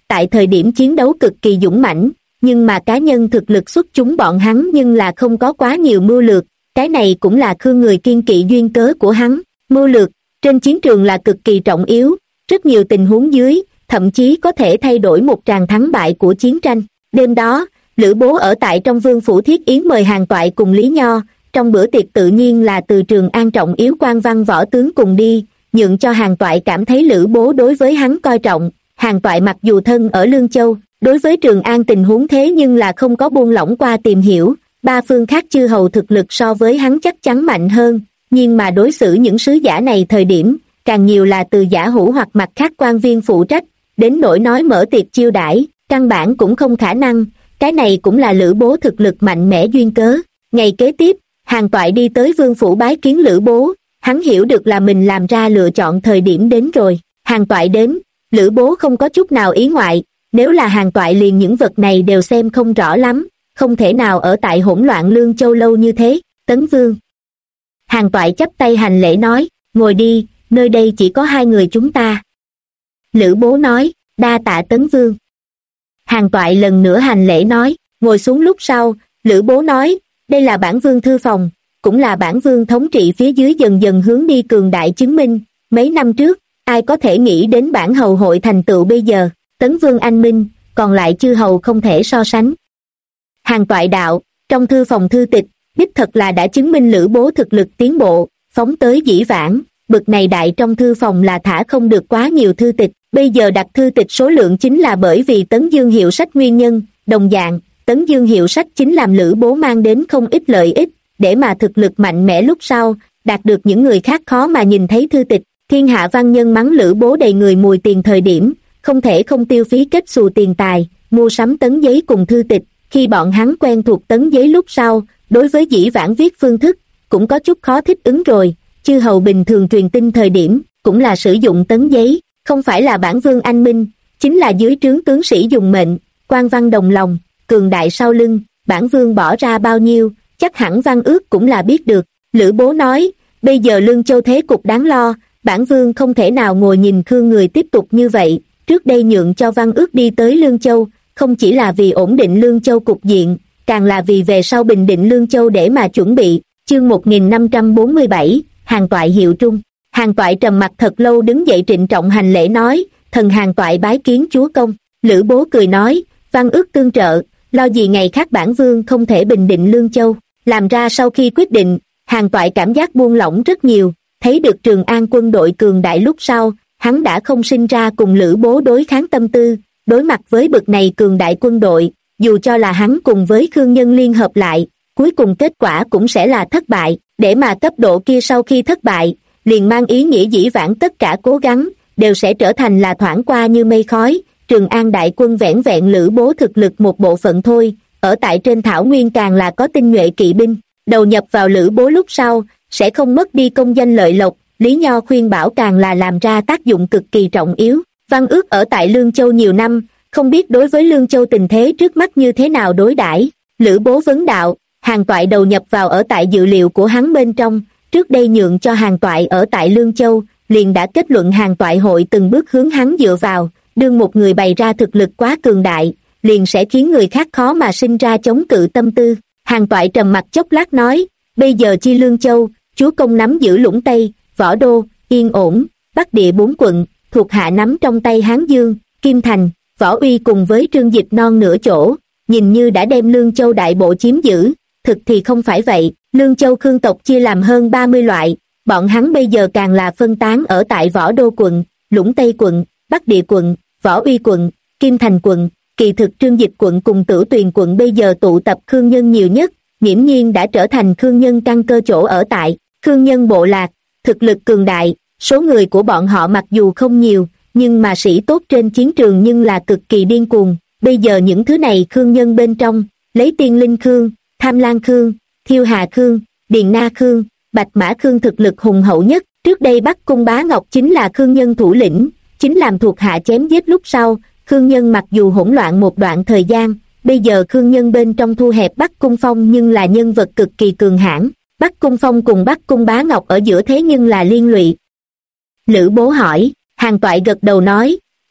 tại thời điểm chiến đấu cực kỳ dũng mãnh, nhưng mà cá nhân thực lực xuất chúng bọn hắn nhưng là không có quá nhiều mưu lược, cái này cũng là Khương người kiên kỵ duyên cớ của hắn. Mưu lược trên chiến trường là cực kỳ trọng yếu, rất nhiều tình huống dưới, thậm chí có thể thay đổi một tràng thắng bại của chiến tranh. Đêm đó, Lữ Bố ở tại trong Vương phủ thiết yến mời Hàn Toại cùng Lý Nho, trong bữa tiệc tự nhiên là từ Trường An trọng yếu quan văn võ tướng cùng đi, nhượng cho Hàn Toại cảm thấy Lữ Bố đối với hắn coi trọng. Hàn Toại mặc dù thân ở Lương Châu, đối với Trường An tình huống thế nhưng là không có buông lỏng qua tìm hiểu, ba phương khác chư hầu thực lực so với hắn chắc chắn mạnh hơn, nhưng mà đối xử những sứ giả này thời điểm, càng nhiều là từ giả hữu hoặc mặt khác quan viên phụ trách, đến nỗi nói mở tiệc chiêu đãi, căn bản cũng không khả năng, cái này cũng là Lữ Bố thực lực mạnh mẽ duyên cớ. Ngày kế tiếp, Hàn Toại đi tới Vương phủ bái kiến Lữ Bố, hắn hiểu được là mình làm ra lựa chọn thời điểm đến rồi. Hàn Toại đến, Lữ Bố không có chút nào ý ngoại, nếu là Hàn Toại liền những vật này đều xem không rõ lắm, không thể nào ở tại hỗn loạn Lương Châu lâu như thế. Tấn Vương. Hàn Toại chắp tay hành lễ nói, ngồi đi, nơi đây chỉ có hai người chúng ta. Lữ Bố nói, đa tạ Tấn Vương. Hàn Toại lần nữa hành lễ nói, ngồi xuống. Lúc sau, Lữ Bố nói, đây là bản vương thư phòng, cũng là bản vương thống trị phía dưới dần dần hướng đi cường đại chứng minh. Mấy năm trước, ai có thể nghĩ đến bản hầu hội thành tựu bây giờ, Tấn Vương anh minh, còn lại chư hầu không thể so sánh. Hàn Toại đạo, trong thư phòng thư tịch, đích thật là đã chứng minh Lữ Bố thực lực tiến bộ, phóng tới dĩ vãng, bực này đại trong thư phòng là thả không được quá nhiều thư tịch, bây giờ đặt thư tịch số lượng chính là bởi vì Tấn Dương hiệu sách nguyên nhân, đồng dạng, Tấn Dương hiệu sách chính làm Lữ Bố mang đến không ít lợi ích, để mà thực lực mạnh mẽ lúc sau, đạt được những người khác khó mà nhìn thấy thư tịch. Thiên hạ văn nhân mắng Lữ Bố đầy người mùi tiền thời điểm, không thể không tiêu phí kết xù tiền tài, mua sắm tấn giấy cùng thư tịch, khi bọn hắn quen thuộc tấn giấy lúc sau, đối với dĩ vãng viết phương thức, cũng có chút khó thích ứng rồi, chư hầu bình thường truyền tin thời điểm, cũng là sử dụng tấn giấy, không phải là bản vương anh minh, chính là dưới trướng tướng sĩ dùng mệnh, quan văn đồng lòng, cường đại sau lưng, bản vương bỏ ra bao nhiêu, chắc hẳn Văn Ước cũng là biết được. Lữ Bố nói, bây giờ Lương Châu thế cục đáng lo, bản vương không thể nào ngồi nhìn Khương người tiếp tục như vậy, trước đây nhượng cho Văn Ước đi tới Lương Châu, không chỉ là vì ổn định Lương Châu cục diện, càng là vì về sau bình định Lương Châu để mà chuẩn bị. Chương 1547, Hàn Toại hiệu trung. Hàn Toại trầm mặt thật lâu đứng dậy trịnh trọng hành lễ nói, thần Hàn Toại bái kiến chúa công. Lữ Bố cười nói, Văn Ước tương trợ, lo gì ngày khác bản vương không thể bình định Lương Châu. Làm ra sau khi quyết định, Hàn Toại cảm giác buông lỏng rất nhiều, thấy được Trường An quân đội cường đại lúc sau, hắn đã không sinh ra cùng Lữ Bố đối kháng tâm tư, đối mặt với bực này cường đại quân đội, dù cho là hắn cùng với Khương Nhân liên hợp lại, cuối cùng kết quả cũng sẽ là thất bại, để mà cấp độ kia sau khi thất bại, liền mang ý nghĩa dĩ vãng tất cả cố gắng, đều sẽ trở thành là thoảng qua như mây khói. Trường An đại quân vẻn vẹn Lữ Bố thực lực một bộ phận thôi, ở tại trên thảo nguyên càng là có tinh nhuệ kỵ binh, đầu nhập vào Lữ Bố lúc sau, sẽ không mất đi công danh lợi lộc. Lý Nho khuyên bảo càng là làm ra tác dụng cực kỳ trọng yếu. Văn Ước ở tại Lương Châu nhiều năm, không biết đối với Lương Châu tình thế trước mắt như thế nào đối đãi. Lữ Bố vấn đạo, Hàn Toại đầu nhập vào ở tại dự liệu của hắn bên trong, trước đây nhượng cho Hàn Toại ở tại Lương Châu, liền đã kết luận Hàn Toại hội từng bước hướng hắn dựa vào, đương một người bày ra thực lực quá cường đại, liền sẽ khiến người khác khó mà sinh ra chống cự tâm tư. Hàn Toại trầm mặt chốc lát nói, bây giờ chi Lương Châu, chúa công nắm giữ Lũng Tây, Võ Đô, Yên Ổn, Bắc Địa 4 quận, thuộc hạ nắm trong tay Hán Dương, Kim Thành, Võ Uy cùng với Trương Dịch non nửa chỗ, nhìn như đã đem Lương Châu đại bộ chiếm giữ, thực thì không phải vậy. Lương Châu Khương tộc chia làm hơn 30 loại, bọn hắn bây giờ càng là phân tán ở tại Võ Đô quận, Lũng Tây quận, Bắc Địa quận, Võ Uy quận, Kim Thành quận. Kỳ thực Trương Dịch quận cùng Tử Tuyền quận bây giờ tụ tập Khương nhân nhiều nhất, nghiễm nhiên đã trở thành Khương nhân căn cơ chỗ ở tại. Khương nhân bộ lạc, thực lực cường đại, số người của bọn họ mặc dù không nhiều, nhưng mà sĩ tốt trên chiến trường nhưng là cực kỳ điên cuồng. Bây giờ những thứ này Khương nhân bên trong, lấy Tiên Linh Khương, Tham Lan Khương, Thiêu Hà Khương, Điền Na Khương, Bạch Mã Khương thực lực hùng hậu nhất. Trước đây Bắc Cung Bá Ngọc chính là Khương nhân thủ lĩnh, chính làm thuộc hạ chém giết lúc sau. Khương nhân mặc dù hỗn loạn một đoạn thời gian, bây giờ Khương nhân bên trong thu hẹp Bắc Cung Phong nhưng là nhân vật cực kỳ cường hãn. Bắc Cung Phong cùng Bắc Cung Bá Ngọc ở giữa thế nhưng là liên lụy. Lữ Bố hỏi, Hàn Toại gật đầu nói,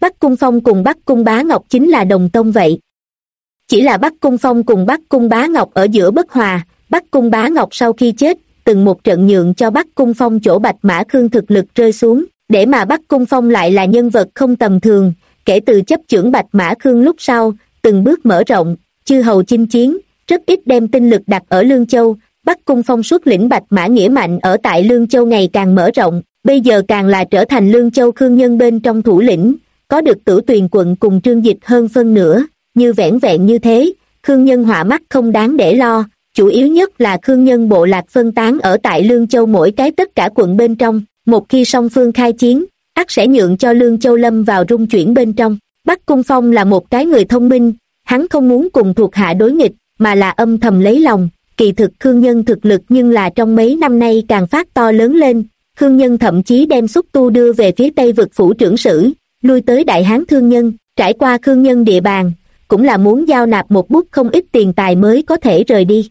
Bắc Cung Phong cùng Bắc Cung Bá Ngọc chính là đồng tông vậy. Chỉ là Bắc Cung Phong cùng Bắc Cung Bá Ngọc ở giữa bất hòa, Bắc Cung Bá Ngọc sau khi chết, từng một trận nhượng cho Bắc Cung Phong chỗ Bạch Mã Khương thực lực rơi xuống, để mà Bắc Cung Phong lại là nhân vật không tầm thường, kể từ chấp chưởng Bạch Mã Khương lúc sau, từng bước mở rộng, chư hầu chinh chiến, rất ít đem tinh lực đặt ở Lương Châu. Bắc Cung Phong xuất lĩnh Bạch Mã nghĩa mạnh ở tại Lương Châu ngày càng mở rộng, bây giờ càng là trở thành Lương Châu Khương nhân bên trong thủ lĩnh, có được Tử Tuyền quận cùng Trương Dịch hơn phân nửa, như vẻn vẹn như thế, Khương nhân họa mắt không đáng để lo, chủ yếu nhất là Khương nhân bộ lạc phân tán ở tại Lương Châu mỗi cái tất cả quận bên trong, một khi song phương khai chiến, ắt sẽ nhượng cho Lương Châu lâm vào rung chuyển bên trong. Bắc Cung Phong là một cái người thông minh, hắn không muốn cùng thuộc hạ đối nghịch, mà là âm thầm lấy lòng, kỳ thực Khương nhân thực lực nhưng là trong mấy năm nay càng phát to lớn lên, Khương nhân thậm chí đem xúc tu đưa về phía Tây vực phủ trưởng sử, lui tới Đại Hán thương nhân, trải qua Khương nhân địa bàn, cũng là muốn giao nạp một bút không ít tiền tài mới có thể rời đi.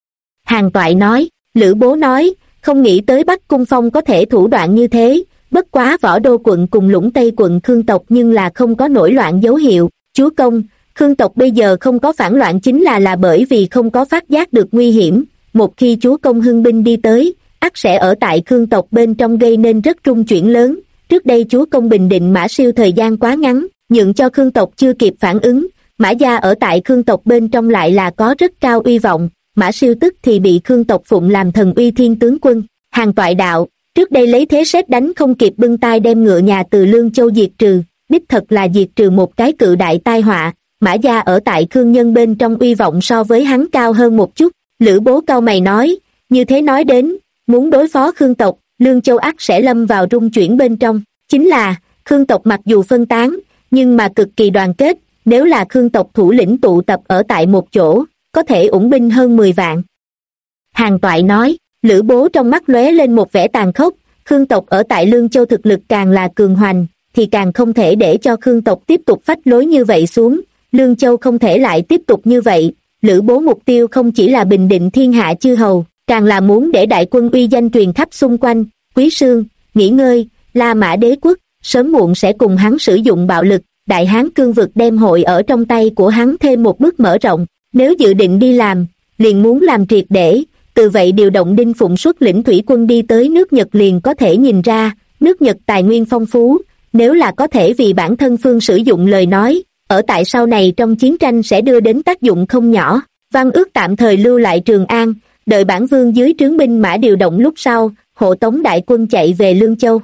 Hàn Toại nói, Lữ Bố nói, không nghĩ tới Bắc Cung Phong có thể thủ đoạn như thế, bất quá Võ Đô quận cùng Lũng Tây quận Khương tộc nhưng là không có nổi loạn dấu hiệu, chúa công, Khương tộc bây giờ không có phản loạn chính là bởi vì không có phát giác được nguy hiểm, một khi chúa công hưng binh đi tới, ắt sẽ ở tại Khương tộc bên trong gây nên rất rung chuyển lớn, trước đây chúa công bình định Mã Siêu thời gian quá ngắn, nhượng cho Khương tộc chưa kịp phản ứng, Mã gia ở tại Khương tộc bên trong lại là có rất cao uy vọng, Mã Siêu tức thì bị Khương tộc phụng làm thần uy thiên tướng quân. Hàn Toại đạo, trước đây lấy thế sét đánh không kịp bưng tay đem ngựa nhà từ Lương Châu diệt trừ, đích thật là diệt trừ một cái cự đại tai họa, Mã gia ở tại Khương nhân bên trong uy vọng so với hắn cao hơn một chút. Lữ Bố cau mày nói, như thế nói đến, muốn đối phó Khương tộc, Lương Châu ắt sẽ lâm vào rung chuyển bên trong, chính là, Khương tộc mặc dù phân tán, nhưng mà cực kỳ đoàn kết, nếu là Khương tộc thủ lĩnh tụ tập ở tại một chỗ, có thể ủng binh hơn 10 vạn. Hàn Toại nói, Lữ Bố trong mắt lóe lên một vẻ tàn khốc, Khương tộc ở tại Lương Châu thực lực càng là cường hoành, thì càng không thể để cho Khương tộc tiếp tục phách lối như vậy xuống, Lương Châu không thể lại tiếp tục như vậy, Lữ Bố mục tiêu không chỉ là bình định thiên hạ chư hầu, càng là muốn để đại quân uy danh truyền khắp xung quanh, Quý Sương, nghỉ ngơi, La Mã đế quốc, sớm muộn sẽ cùng hắn sử dụng bạo lực, Đại Hán cương vực đem hội ở trong tay của hắn thêm một bước mở rộng, nếu dự định đi làm, liền muốn làm triệt để, từ vậy điều động Đinh Phụng xuất lĩnh thủy quân đi tới nước Nhật liền có thể nhìn ra, nước Nhật tài nguyên phong phú, nếu là có thể vì bản thân phương sử dụng lời nói, ở tại sau này trong chiến tranh sẽ đưa đến tác dụng không nhỏ. Văn Ước tạm thời lưu lại Trường An, đợi bản vương dưới trướng binh mã điều động lúc sau, hộ tống đại quân chạy về Lương Châu.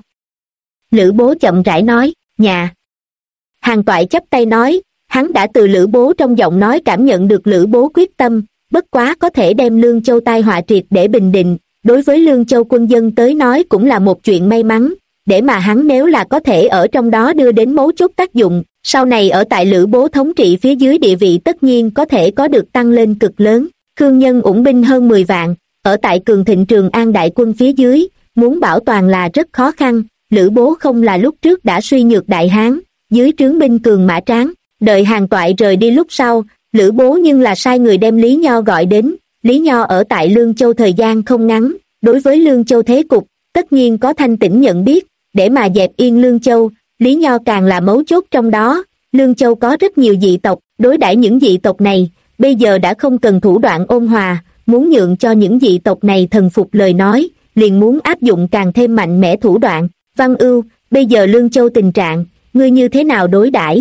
Lữ Bố chậm rãi nói, nhà. Hàn Toại chắp tay nói, hắn đã từ Lữ Bố trong giọng nói cảm nhận được Lữ Bố quyết tâm, bất quá có thể đem Lương Châu tai họa triệt để bình định, đối với Lương Châu quân dân tới nói cũng là một chuyện may mắn, để mà hắn nếu là có thể ở trong đó đưa đến mấu chốt tác dụng, sau này ở tại Lữ Bố thống trị phía dưới địa vị tất nhiên có thể có được tăng lên cực lớn. Khương nhân ủng binh hơn 10 vạn, ở tại cường thịnh Trường An đại quân phía dưới, muốn bảo toàn là rất khó khăn, Lữ Bố không là lúc trước đã suy nhược Đại Hán, dưới trướng binh cường mã tráng, đợi Hàn Toại rời đi lúc sau, Lữ Bố nhưng là sai người đem Lý Nho gọi đến, Lý Nho ở tại Lương Châu thời gian không ngắn, đối với Lương Châu thế cục, tất nhiên có thanh tĩnh nhận biết, để mà dẹp yên Lương Châu, Lý Nho càng là mấu chốt trong đó, Lương Châu có rất nhiều dị tộc, đối đãi những dị tộc này, bây giờ đã không cần thủ đoạn ôn hòa, muốn nhượng cho những dị tộc này thần phục lời nói, liền muốn áp dụng càng thêm mạnh mẽ thủ đoạn. Văn Ưu, bây giờ Lương Châu tình trạng, ngươi như thế nào đối đãi?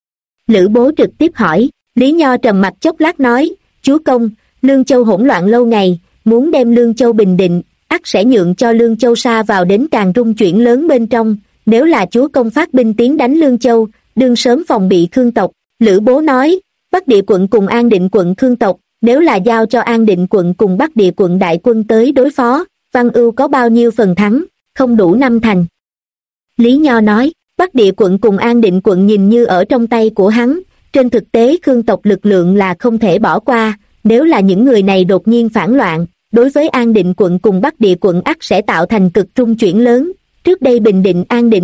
Lữ Bố trực tiếp hỏi. Lý Nho trầm mặt chốc lát nói, chúa công, Lương Châu hỗn loạn lâu ngày, muốn đem Lương Châu bình định, ắt sẽ nhượng cho Lương Châu sa vào đến càng rung chuyển lớn bên trong, nếu là chúa công phát binh tiến đánh Lương Châu, đương sớm phòng bị Khương tộc. Lữ Bố nói, Bắc Địa quận cùng An Định quận Khương tộc, nếu là giao cho An Định quận cùng Bắc Địa quận đại quân tới đối phó, Văn Ưu có bao nhiêu phần thắng, không đủ 5 thành. Lý Nho nói, Bắc Địa quận cùng An Định quận nhìn như ở trong tay của hắn, trên thực tế Khương tộc lực lượng là không thể bỏ qua, nếu là những người này đột nhiên phản loạn, đối với An Định quận cùng Bắc Địa quận ắt sẽ tạo thành cực trung chuyển lớn, trước đây bình định An Định